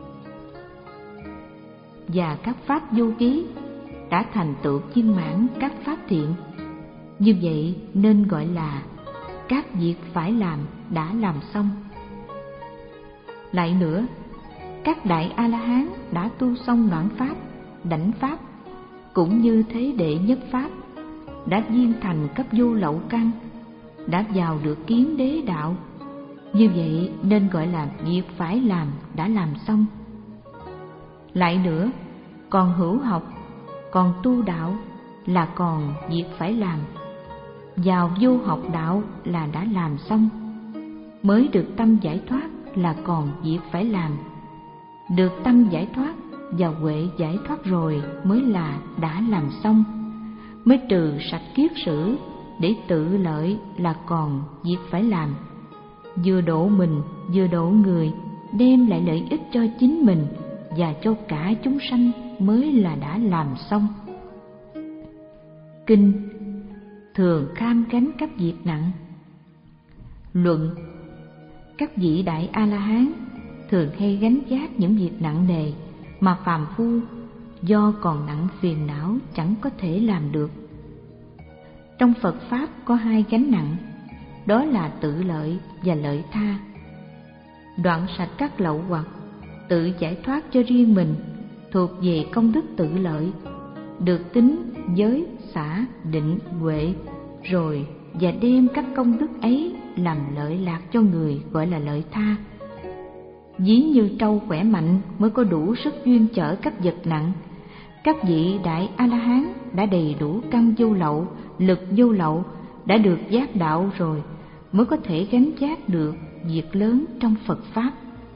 và các pháp vô ký, đã thành tựu viên mãn các pháp thiện. Như vậy nên gọi là các việc phải làm đã làm xong. Lại nữa, các đại A-la-hán đã tu xong đoạn pháp, đảnh pháp, cũng như thế đệ nhất pháp, đã viên thành cấp vô lậu căn, đã vào được kiến đế đạo. Như vậy nên gọi là việc phải làm đã làm xong. Lại nữa, còn hữu học, còn tu đạo là còn việc phải làm. Vào vô học đạo là đã làm xong. Mới được tâm giải thoát là còn việc phải làm. Được tâm giải thoát và huệ giải thoát rồi mới là đã làm xong. Mới trừ sạch kiết sử để tự lợi là còn việc phải làm. Vừa độ mình, vừa độ người, đem lại lợi ích cho chính mình và cho cả chúng sanh mới là đã làm xong. Kinh: thường kham gánh các việc nặng. Luận: các vị đại A-la-hán thường hay gánh vác những việc nặng nề mà phàm phu do còn nặng phiền não chẳng có thể làm được. Trong Phật Pháp có hai gánh nặng, đó là tự lợi và lợi tha. Đoạn sạch các lậu hoặc, tự giải thoát cho riêng mình, thuộc về công đức tự lợi, được tính, giới, xả, định, huệ, rồi và đem các công đức ấy làm lợi lạc cho người, gọi là lợi tha. Ví như trâu khỏe mạnh mới có đủ sức chuyên chở các vật nặng, Các vị Đại A-la-hán đã đầy đủ căn vô lậu, lực vô lậu, đã được giác đạo rồi mới có thể gánh vác được việc lớn trong Phật Pháp.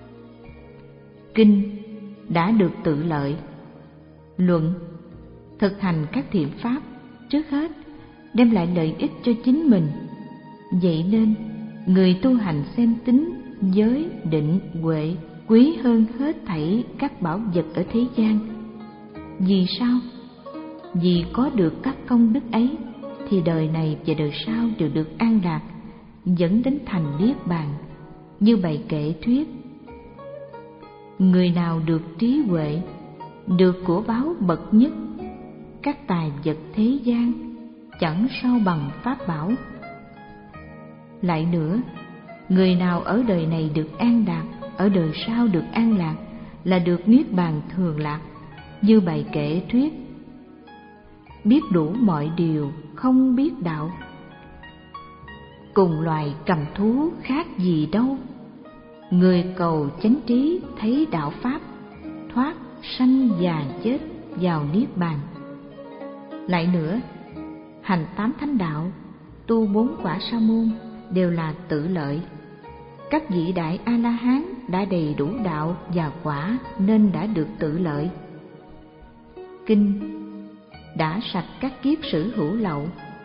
Kinh đã được tự lợi. Luận: thực hành các thiện pháp trước hết đem lại lợi ích cho chính mình. Vậy nên người tu hành xem tính, giới, định, huệ quý hơn hết thảy các bảo vật ở thế gian. Vì sao? Vì có được các công đức ấy thì đời này và đời sau đều được an lạc, dẫn đến thành niết bàn. Như bài kệ thuyết: người nào được trí huệ, được của báo bậc nhất, các tài vật thế gian chẳng sao bằng pháp bảo. Lại nữa, người nào ở đời này được an lạc, ở đời sau được an lạc, là được niết bàn thường lạc. Như bài kệ thuyết: biết đủ mọi điều, không biết đạo, cùng loài cầm thú khác gì đâu. Người cầu chánh trí thấy đạo pháp, thoát sanh già chết vào niết bàn. Lại nữa, hành tám thánh đạo, tu bốn quả sa môn đều là tự lợi. Các vị Đại A-la-hán đã đầy đủ đạo và quả nên đã được tự lợi. Kinh đã sạch các kiết sử hữu lậu.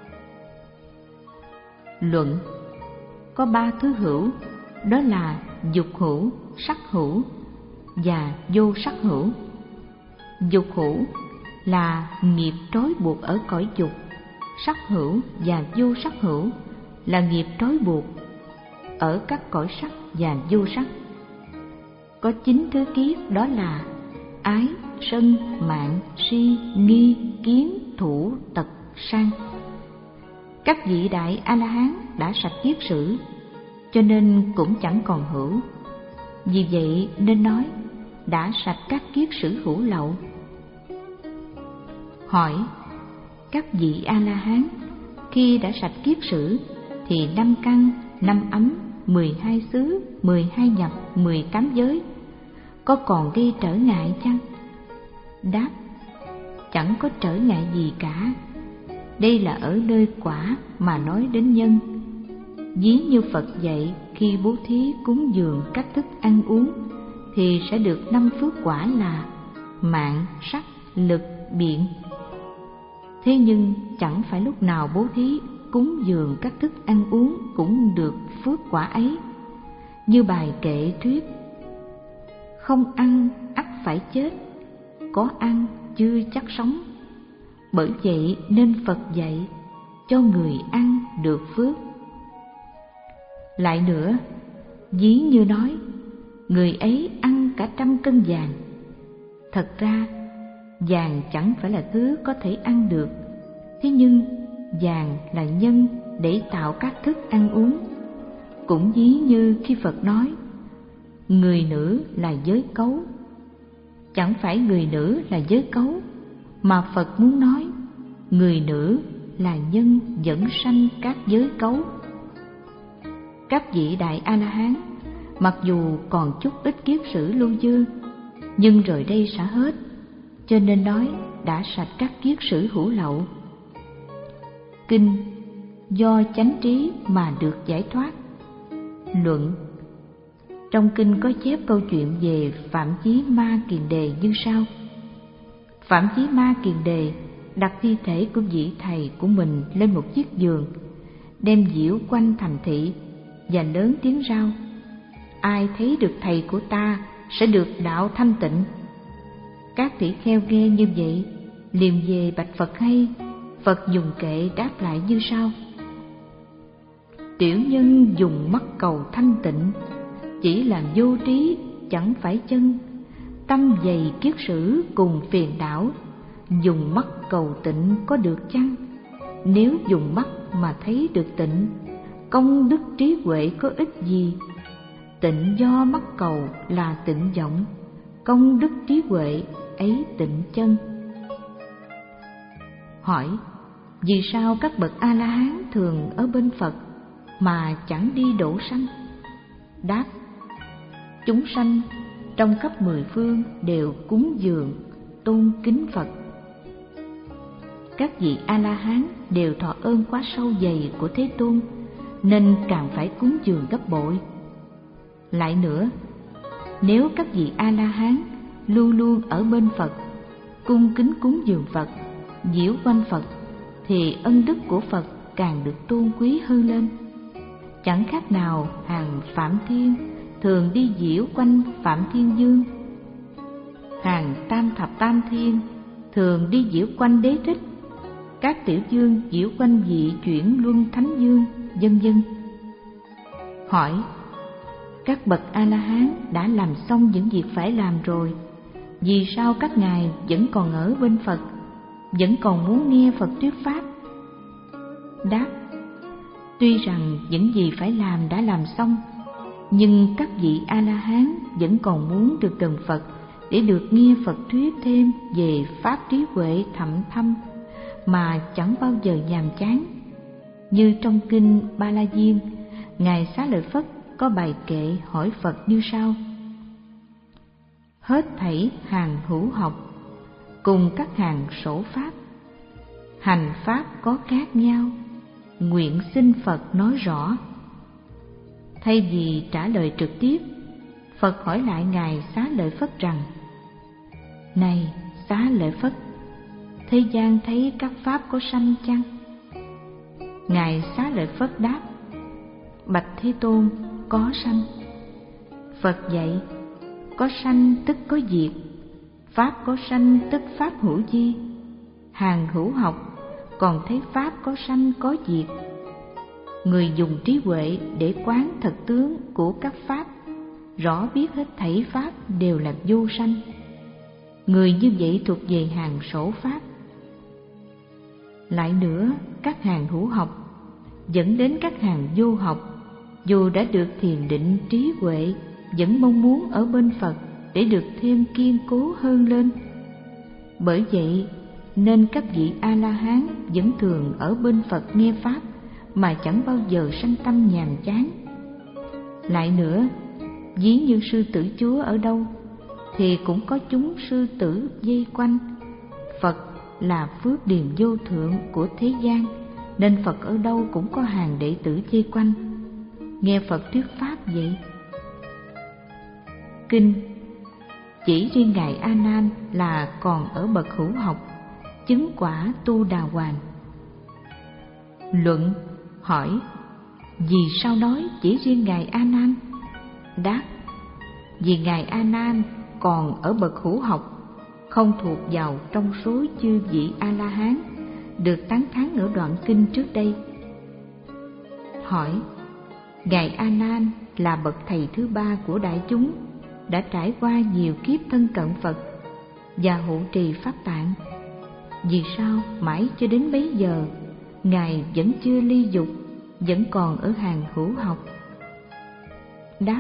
Luận: có ba thứ hữu, đó là dục hữu, sắc hữu và vô sắc hữu. Dục hữu là nghiệp trói buộc ở cõi dục, sắc hữu và vô sắc hữu là nghiệp trói buộc ở các cõi sắc và vô sắc. Có chín thứ kiết, đó là ái, sân, mạng, si, nghi, kiến, thủ, tật, sang. Các vị Đại A-la-hán đã sạch kiết sử, cho nên cũng chẳng còn hữu. Vì vậy nên nói đã sạch các kiết sử hữu lậu. Hỏi: các vị A-la-hán khi đã sạch kiết sử thì năm căn, năm ấm, mười hai xứ, mười hai nhập, mười cám giới có còn gây trở ngại chăng? Đáp: chẳng có trở ngại gì cả. Đây là ở nơi quả mà nói đến nhân. Ví như Phật dạy, khi bố thí cúng dường các thức ăn uống thì sẽ được năm phước quả là mạng, sắc, lực, biện. Thế nhưng chẳng phải lúc nào bố thí cúng dường các thức ăn uống cũng được phước quả ấy. Như bài kệ thuyết: không ăn ắt phải chết, có ăn chưa chắc sống. Bởi vậy nên Phật dạy cho người ăn được phước. Lại nữa, ví như nói người ấy ăn cả trăm cân vàng. Thật ra vàng chẳng phải là thứ có thể ăn được, thế nhưng vàng là nhân để tạo các thức ăn uống. Cũng ví như khi Phật nói người nữ là giới cấu, chẳng phải người nữ là giới cấu, mà Phật muốn nói người nữ là nhân dẫn sanh các giới cấu. Các vị Đại A-la-hán mặc dù còn chút ít kiết sử lưu dư, nhưng rồi đây sẽ hết, cho nên nói đã sạch các kiết sử hữu lậu. Kinh do chánh trí mà được giải thoát. Luận: trong kinh có chép câu chuyện về Phạm Chí Ma Kiền Đề như sau. Phạm Chí Ma Kiền Đề đặt thi thể của vị thầy của mình lên một chiếc giường, đem diễu quanh thành thị và lớn tiếng rao: ai thấy được thầy của ta sẽ được đạo thanh tịnh. Các tỷ kheo nghe như vậy liền về bạch Phật hay. Phật dùng kệ đáp lại như sau: tiểu nhân dùng mắt cầu thanh tịnh, chỉ làm vô trí chẳng phải chân. Tâm dày kiết sử cùng phiền đảo, dùng mắt cầu tịnh có được chăng? Nếu dùng mắt mà thấy được tịnh, công đức trí huệ có ích gì? Tịnh do mắt cầu là tịnh vọng, công đức trí huệ ấy tịnh chân. Hỏi: vì sao các bậc A-la-hán thường ở bên Phật mà chẳng đi độ sanh? Đáp: chúng sanh trong khắp mười phương đều cúng dường tôn kính Phật, Các vị A-la-hán đều thọ ơn quá sâu dày của Thế Tôn, nên càng phải cúng dường gấp bội. Lại nữa, nếu các vị A-la-hán luôn luôn ở bên Phật, cung kính cúng dường Phật, diễu quanh Phật, thì ân đức của Phật càng được tôn quý hơn lên. Chẳng khác nào hàng Phạm Thiên thường đi diễu quanh Phạm Thiên Dương, hàng Tam Thập Tam Thiên thường đi diễu quanh Đế Thích, các tiểu dương diễu quanh vị chuyển luân Thánh Dương, vân vân. Hỏi: các bậc A-la-hán đã làm xong những việc phải làm rồi, vì sao các ngài vẫn còn ở bên Phật, vẫn còn muốn nghe Phật thuyết pháp? Đáp: tuy rằng những gì phải làm đã làm xong, nhưng các vị A-la-hán vẫn còn muốn được gần Phật để được nghe Phật thuyết thêm về pháp trí huệ thậm thâm mà chẳng bao giờ nhàm chán. Như trong kinh Ba La Diên, ngài Xá Lợi Phất có bài kệ hỏi Phật như sau: hết thảy hàng hữu học cùng các hàng sổ pháp, hành pháp có khác nhau, nguyện xin Phật nói rõ. Thay vì trả lời trực tiếp, Phật hỏi lại ngài Xá Lợi Phất rằng: này Xá Lợi Phất, thế gian thấy các pháp có sanh chăng? Ngài Xá Lợi Phất đáp: bạch Thế Tôn, có sanh. Phật dạy: có sanh tức có diệt, pháp có sanh tức pháp hữu di. Hàng hữu học còn thấy pháp có sanh có diệt. Người dùng trí huệ để quán thật tướng của các pháp, rõ biết hết thảy pháp đều là vô sanh. Người như vậy thuộc về hàng sổ pháp. Lại nữa, các hàng hữu học dẫn đến các hàng vô học, dù đã được thiền định trí huệ, vẫn mong muốn ở bên Phật để được thêm kiên cố hơn lên. Bởi vậy nên các vị A-la-hán vẫn thường ở bên Phật nghe pháp mà chẳng bao giờ sanh tâm nhàm chán. Lại nữa, ví như sư tử chúa ở đâu thì cũng có chúng sư tử vây quanh. Phật là phước điền vô thượng của thế gian, nên Phật ở đâu cũng có hàng đệ tử vây quanh, nghe Phật thuyết pháp vậy. Kinh chỉ riêng ngài A Nan là còn ở bậc hữu học, chứng quả tu đà hoàng. Luận hỏi: vì sao nói chỉ riêng ngài A Nan? Đáp: vì ngài A Nan còn ở bậc hữu học, không thuộc vào trong số chư vị A La Hán được tán thán ở đoạn kinh trước đây. Hỏi: ngài A Nan là bậc thầy thứ ba của đại chúng, đã trải qua nhiều kiếp thân cận Phật và hộ trì pháp tạng, vì sao mãi cho đến bấy giờ ngài vẫn chưa ly dục, vẫn còn ở hàng hữu học? Đáp: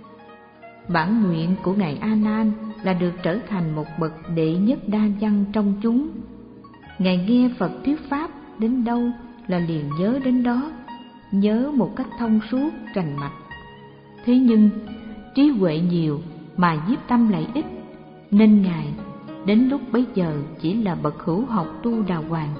bản nguyện của ngài A Nan là được trở thành một bậc đệ nhất đa văn trong chúng. Ngài nghe Phật thuyết pháp đến đâu là liền nhớ đến đó, nhớ một cách thông suốt rành mạch. Thế nhưng trí huệ nhiều mà nhiếp tâm lại ít, nên ngài đến lúc bấy giờ chỉ là bậc hữu học tu đà hoàng.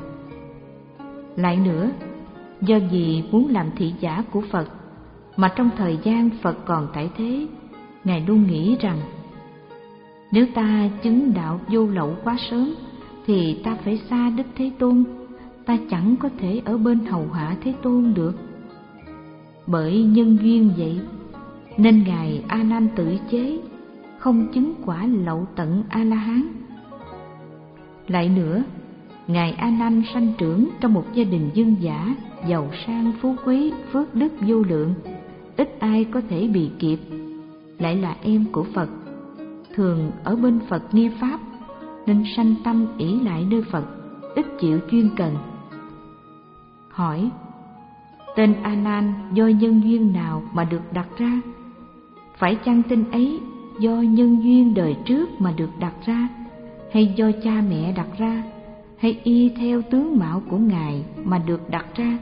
Lại nữa, do vì muốn làm thị giả của Phật mà trong thời gian Phật còn tại thế, ngài luôn nghĩ rằng nếu ta chứng đạo vô lậu quá sớm thì ta phải xa Đức Thế Tôn, ta chẳng có thể ở bên hầu hạ Thế Tôn được. Bởi nhân duyên vậy nên ngài A Nan tự chế, không chứng quả lậu tận A La Hán. Lại nữa, ngài A Nan sanh trưởng trong một gia đình dân dã, giàu sang phú quý, phước đức vô lượng, ít ai có thể bì kịp. Lại là em của Phật, thường ở bên Phật nghe pháp, nên sanh tâm ỷ lại nơi Phật, ít chịu chuyên cần. Hỏi: tên A Nan do nhân duyên nào mà được đặt ra? Phải chăng tên ấy do nhân duyên đời trước mà được đặt ra, hay do cha mẹ đặt ra, hay y theo tướng mạo của ngài mà được đặt ra?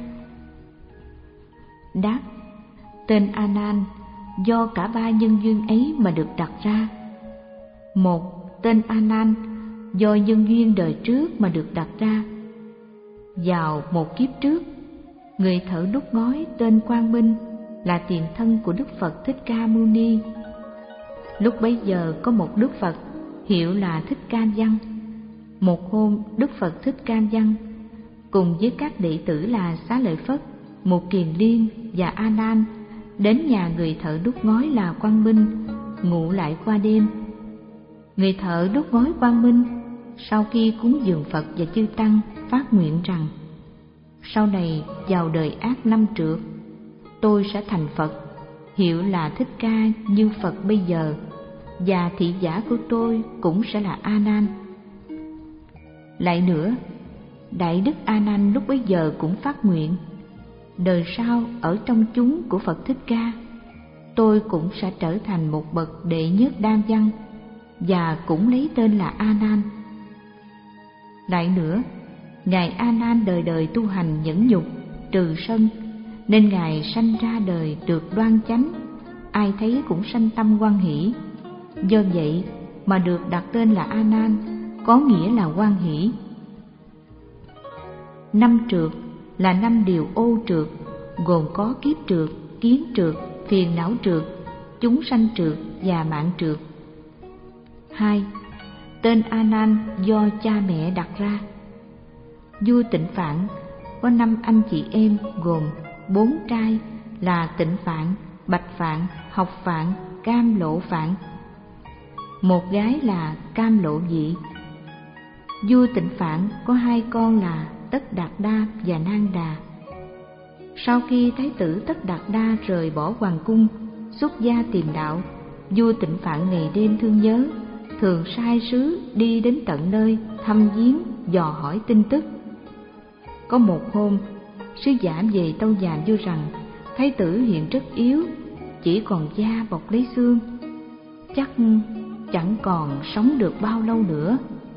Đáp: tên A Nan do cả ba nhân duyên ấy mà được đặt ra. Một, tên A Nan do nhân duyên đời trước mà được đặt ra. Vào một kiếp trước, người thợ đúc ngói tên Quang Minh là tiền thân của Đức Phật Thích Ca Mâu Ni. Lúc bấy giờ có một Đức Phật hiệu là Thích Ca Văn. Một hôm, Đức Phật Thích Ca Văn cùng với các đệ tử là Xá Lợi Phất, Một Kiền Liên và A Nan đến nhà người thợ đúc ngói là Quang Minh ngụ lại qua đêm. Người thợ đúc ngói Quang Minh sau khi cúng dường Phật và chư tăng phát nguyện rằng: sau này vào đời ác năm trượt, tôi sẽ thành Phật, hiệu là Thích Ca như Phật bây giờ, và thị giả của tôi cũng sẽ là A Nan. Lại nữa, Đại Đức A Nan lúc bấy giờ cũng phát nguyện: đời sau ở trong chúng của Phật Thích Ca, tôi cũng sẽ trở thành một bậc đệ nhất đan văn, và cũng lấy tên là A Nan. Lại nữa, ngài A Nan đời đời tu hành nhẫn nhục, trừ sân, nên ngài sanh ra đời được đoan chánh, ai thấy cũng sanh tâm hoan hỷ. Do vậy mà được đặt tên là A Nan, có nghĩa là hoan hỷ. Năm trượt là năm điều ô trượt, gồm có kiếp trượt, kiến trượt, phiền não trượt, chúng sanh trượt và mạng trượt. Hai, tên A Nan do cha mẹ đặt ra. Vua Tịnh Phạn có năm anh chị em gồm bốn trai là Tịnh Phạn, Bạch Phạn, Học Phạn, Cam Lộ Phạn. Một gái là Cam Lộ Dị. Vua Tịnh Phạn có hai con là Tất Đạt Đa và Nan Đà. Sau khi Thái tử Tất Đạt Đa rời bỏ hoàng cung, xuất gia tìm đạo, vua Tịnh Phạn ngày đêm thương nhớ, thường sai sứ đi đến tận nơi thăm viếng, dò hỏi tin tức. Có một hôm, sứ giả về tâu giàm vua rằng Thái tử hiện rất yếu, chỉ còn da bọc lấy xương, chắc chẳng còn sống được bao lâu nữa.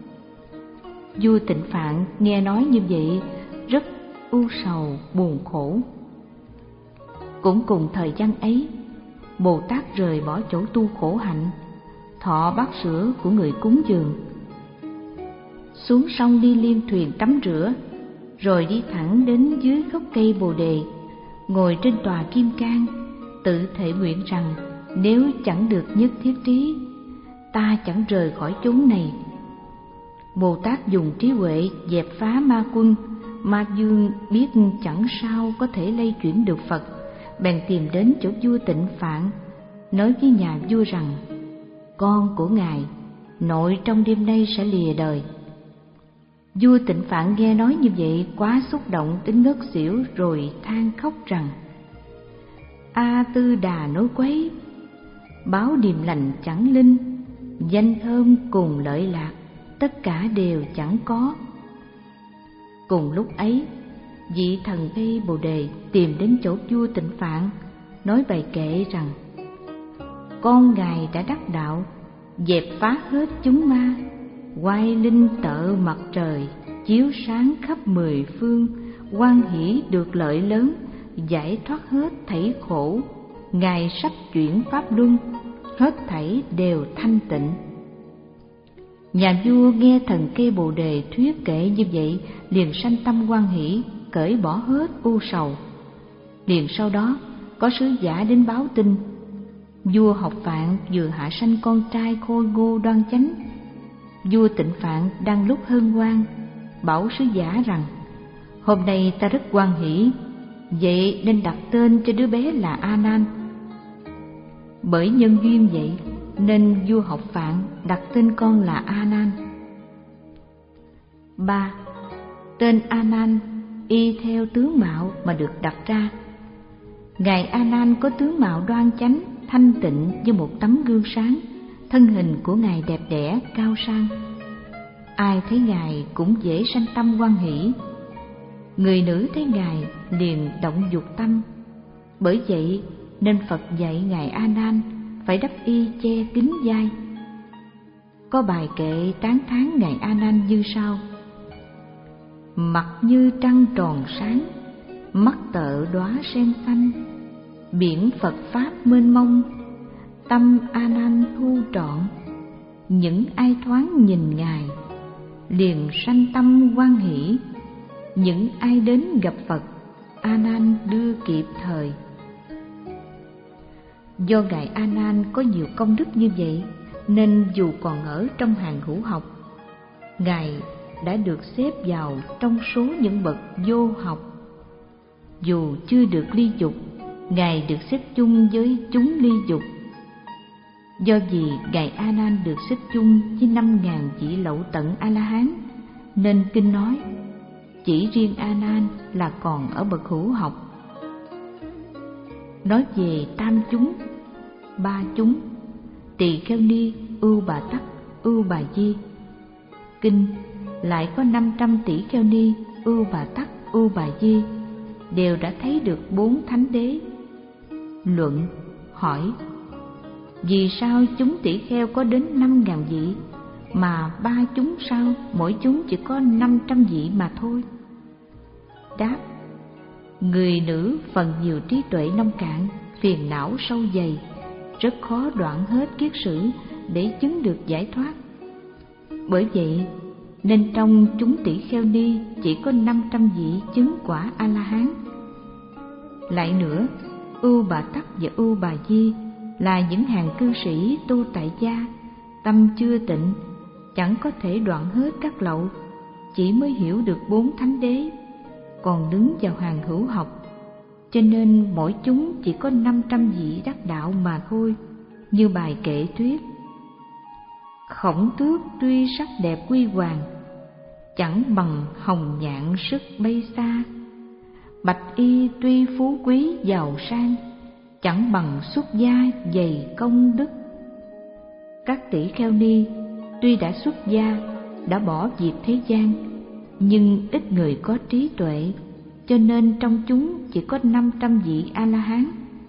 Vua Tịnh Phạn nghe nói như vậy rất u sầu buồn khổ. Cũng cùng thời gian ấy, Bồ Tát rời bỏ chỗ tu khổ hạnh, thọ bát sữa của người cúng dường, xuống sông đi liêm thuyền tắm rửa, rồi đi thẳng đến dưới gốc cây Bồ Đề, ngồi trên tòa kim cang, tự thệ nguyện rằng nếu chẳng được nhất thiết trí, ta chẳng rời khỏi chốn này. Bồ Tát dùng trí huệ dẹp phá ma quân. Ma vương biết chẳng sao có thể lay chuyển được Phật, bèn tìm đến chỗ vua Tịnh Phạn, nói với nhà vua rằng con của ngài nội trong đêm nay sẽ lìa đời. Vua Tịnh Phạn nghe nói như vậy quá xúc động đến ngất xỉu, rồi than khóc rằng: A Tư Đà nối quấy, báo điềm lành chẳng linh, danh thơm cùng lợi lạc, tất cả đều chẳng có. Cùng lúc ấy, vị thần cây Bồ Đề tìm đến chỗ vua Tịnh Phạn, nói bài kệ rằng: con ngài đã đắc đạo, dẹp phá hết chúng ma, oai linh tợ mặt trời, chiếu sáng khắp mười phương, hoan hỷ được lợi lớn, giải thoát hết thảy khổ, ngài sắp chuyển pháp luân, hết thảy đều thanh tịnh. Nhà vua nghe thần cây Bồ Đề thuyết kệ như vậy, liền sanh tâm hoan hỷ, cởi bỏ hết u sầu. Liền sau đó có sứ giả đến báo tin, vua Học Phạn vừa hạ sanh con trai khôi ngô đoan chánh. Vua Tịnh Phạn đang lúc hân hoan, bảo sứ giả rằng: hôm nay ta rất hoan hỷ, vậy nên đặt tên cho đứa bé là A Nan. Bởi nhân duyên vậy nên vua Học Phạn đặt tên con là A Nan. Ba, tên A Nan y theo tướng mạo mà được đặt ra. Ngài A Nan có tướng mạo đoan chánh, thanh tịnh như một tấm gương sáng, thân hình của ngài đẹp đẽ, cao sang. Ai thấy ngài cũng dễ sanh tâm hoan hỷ. Người nữ thấy ngài liền động dục tâm. Bởi vậy nên Phật dạy ngài A Nan phải đắp y che kín vai. Có bài kệ tán thán ngài A Nan như sau: mặt như trăng tròn sáng, mắt tợ đóa sen xanh, biển Phật pháp mênh mông, tâm A Nan thu trọn. Những ai thoáng nhìn ngài liền sanh tâm hoan hỷ, những ai đến gặp Phật, A Nan đưa kịp thời. Do ngài A Nan có nhiều công đức như vậy, nên dù còn ở trong hàng hữu học, ngài đã được xếp vào trong số những bậc vô học. Dù chưa được ly dục, ngài được xếp chung với chúng ly dục. Do vì ngài A Nan được xếp chung với năm ngàn vị lậu tận A La Hán, nên kinh nói chỉ riêng A Nan là còn ở bậc hữu học. Nói về tam chúng, ba chúng, Tỳ Kheo Ni, Ưu Bà Tắc, Ưu Bà Di. Kinh lại có năm trăm tỷ kheo ni, Ưu Bà Tắc, Ưu Bà Di đều đã thấy được bốn thánh đế. Luận hỏi: vì sao chúng tỷ kheo có đến năm ngàn vị, mà ba chúng sao mỗi chúng chỉ có năm trăm vị mà thôi? Đáp: người nữ phần nhiều trí tuệ nông cạn, phiền não sâu dày, rất khó đoạn hết kiết sử để chứng được giải thoát. Bởi vậy nên trong chúng tỷ kheo ni chỉ có năm trăm vị chứng quả A La Hán. Lại nữa, Ưu Bà Tắc và Ưu Bà Di là những hàng cư sĩ tu tại gia, tâm chưa tịnh, chẳng có thể đoạn hết các lậu, chỉ mới hiểu được bốn thánh đế, còn đứng vào hàng hữu học, cho nên mỗi chúng chỉ có năm trăm vị đắc đạo mà thôi. Như bài kệ thuyết: khổng tước tuy sắc đẹp quy hoàng, chẳng bằng hồng nhạn sức bay xa. Bạch y tuy phú quý giàu sang, chẳng bằng xuất gia dày công đức. Các tỷ kheo ni tuy đã xuất gia, đã bỏ việc thế gian, nhưng ít người có trí tuệ, cho nên trong chúng chỉ có năm trăm vị A La Hán.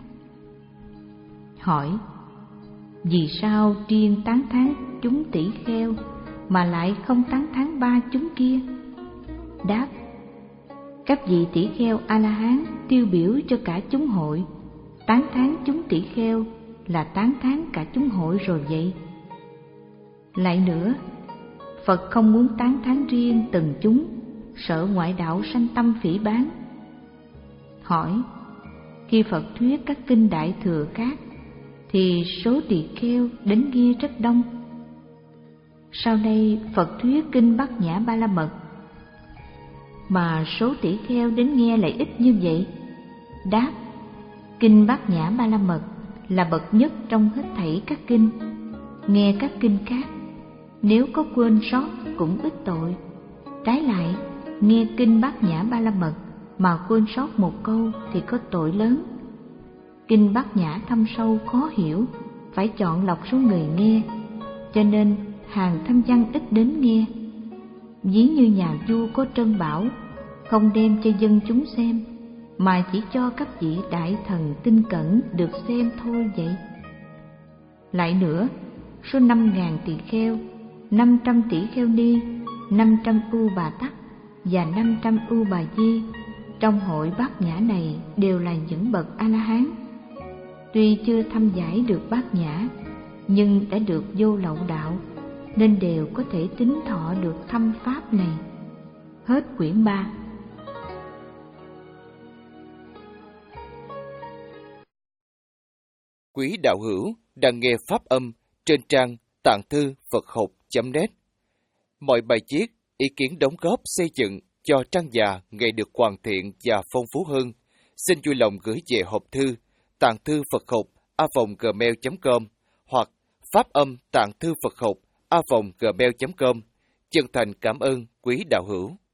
Hỏi: vì sao riêng tán thán chúng tỷ kheo mà lại không tán thán ba chúng kia? Đáp: các vị tỷ kheo A La Hán tiêu biểu cho cả chúng hội, tán thán chúng tỷ kheo là tán thán cả chúng hội rồi vậy. Lại nữa, Phật không muốn tán thán riêng từng chúng, sợ ngoại đạo sanh tâm phỉ báng. Hỏi: khi Phật thuyết các kinh đại thừa khác thì số tỳ kheo đến nghe rất đông. Sau đây Phật thuyết kinh Bát Nhã Ba La Mật, mà số tỷ kheo đến nghe lại ít như vậy? Đáp: kinh Bát Nhã Ba La Mật là bậc nhất trong hết thảy các kinh. Nghe các kinh khác, nếu có quên sót cũng ít tội. Trái lại, nghe kinh Bát Nhã Ba La Mật mà quên sót một câu thì có tội lớn. Kinh Bát Nhã thâm sâu khó hiểu, phải chọn lọc số người nghe, cho nên hàng tham văn ít đến nghe. Ví như nhà vua có trân bảo, không đem cho dân chúng xem, mà chỉ cho các vị đại thần tinh cẩn được xem thôi vậy. Lại nữa, số năm ngàn tỳ kheo, năm trăm tỷ kheo ni, năm trăm Ưu Bà Tắc và năm trăm Ưu Bà Di trong hội Bát Nhã này đều là những bậc A La Hán. Tuy chưa thâm giải được Bát Nhã, nhưng đã được vô lậu đạo, nên đều có thể tính thọ được thâm pháp này. Hết quyển ba. Quý đạo hữu đang nghe pháp âm trên trang tạng thư Phật học chấm net. Mọi bài viết, ý kiến đóng góp xây dựng cho trang già ngày được hoàn thiện và phong phú hơn, xin vui lòng gửi về hộp thư tạng thư Phật học a vòng gmail chấm com hoặc pháp âm tạng thư Phật học a vòng gmail chấm com. Chân thành cảm ơn quý đạo hữu.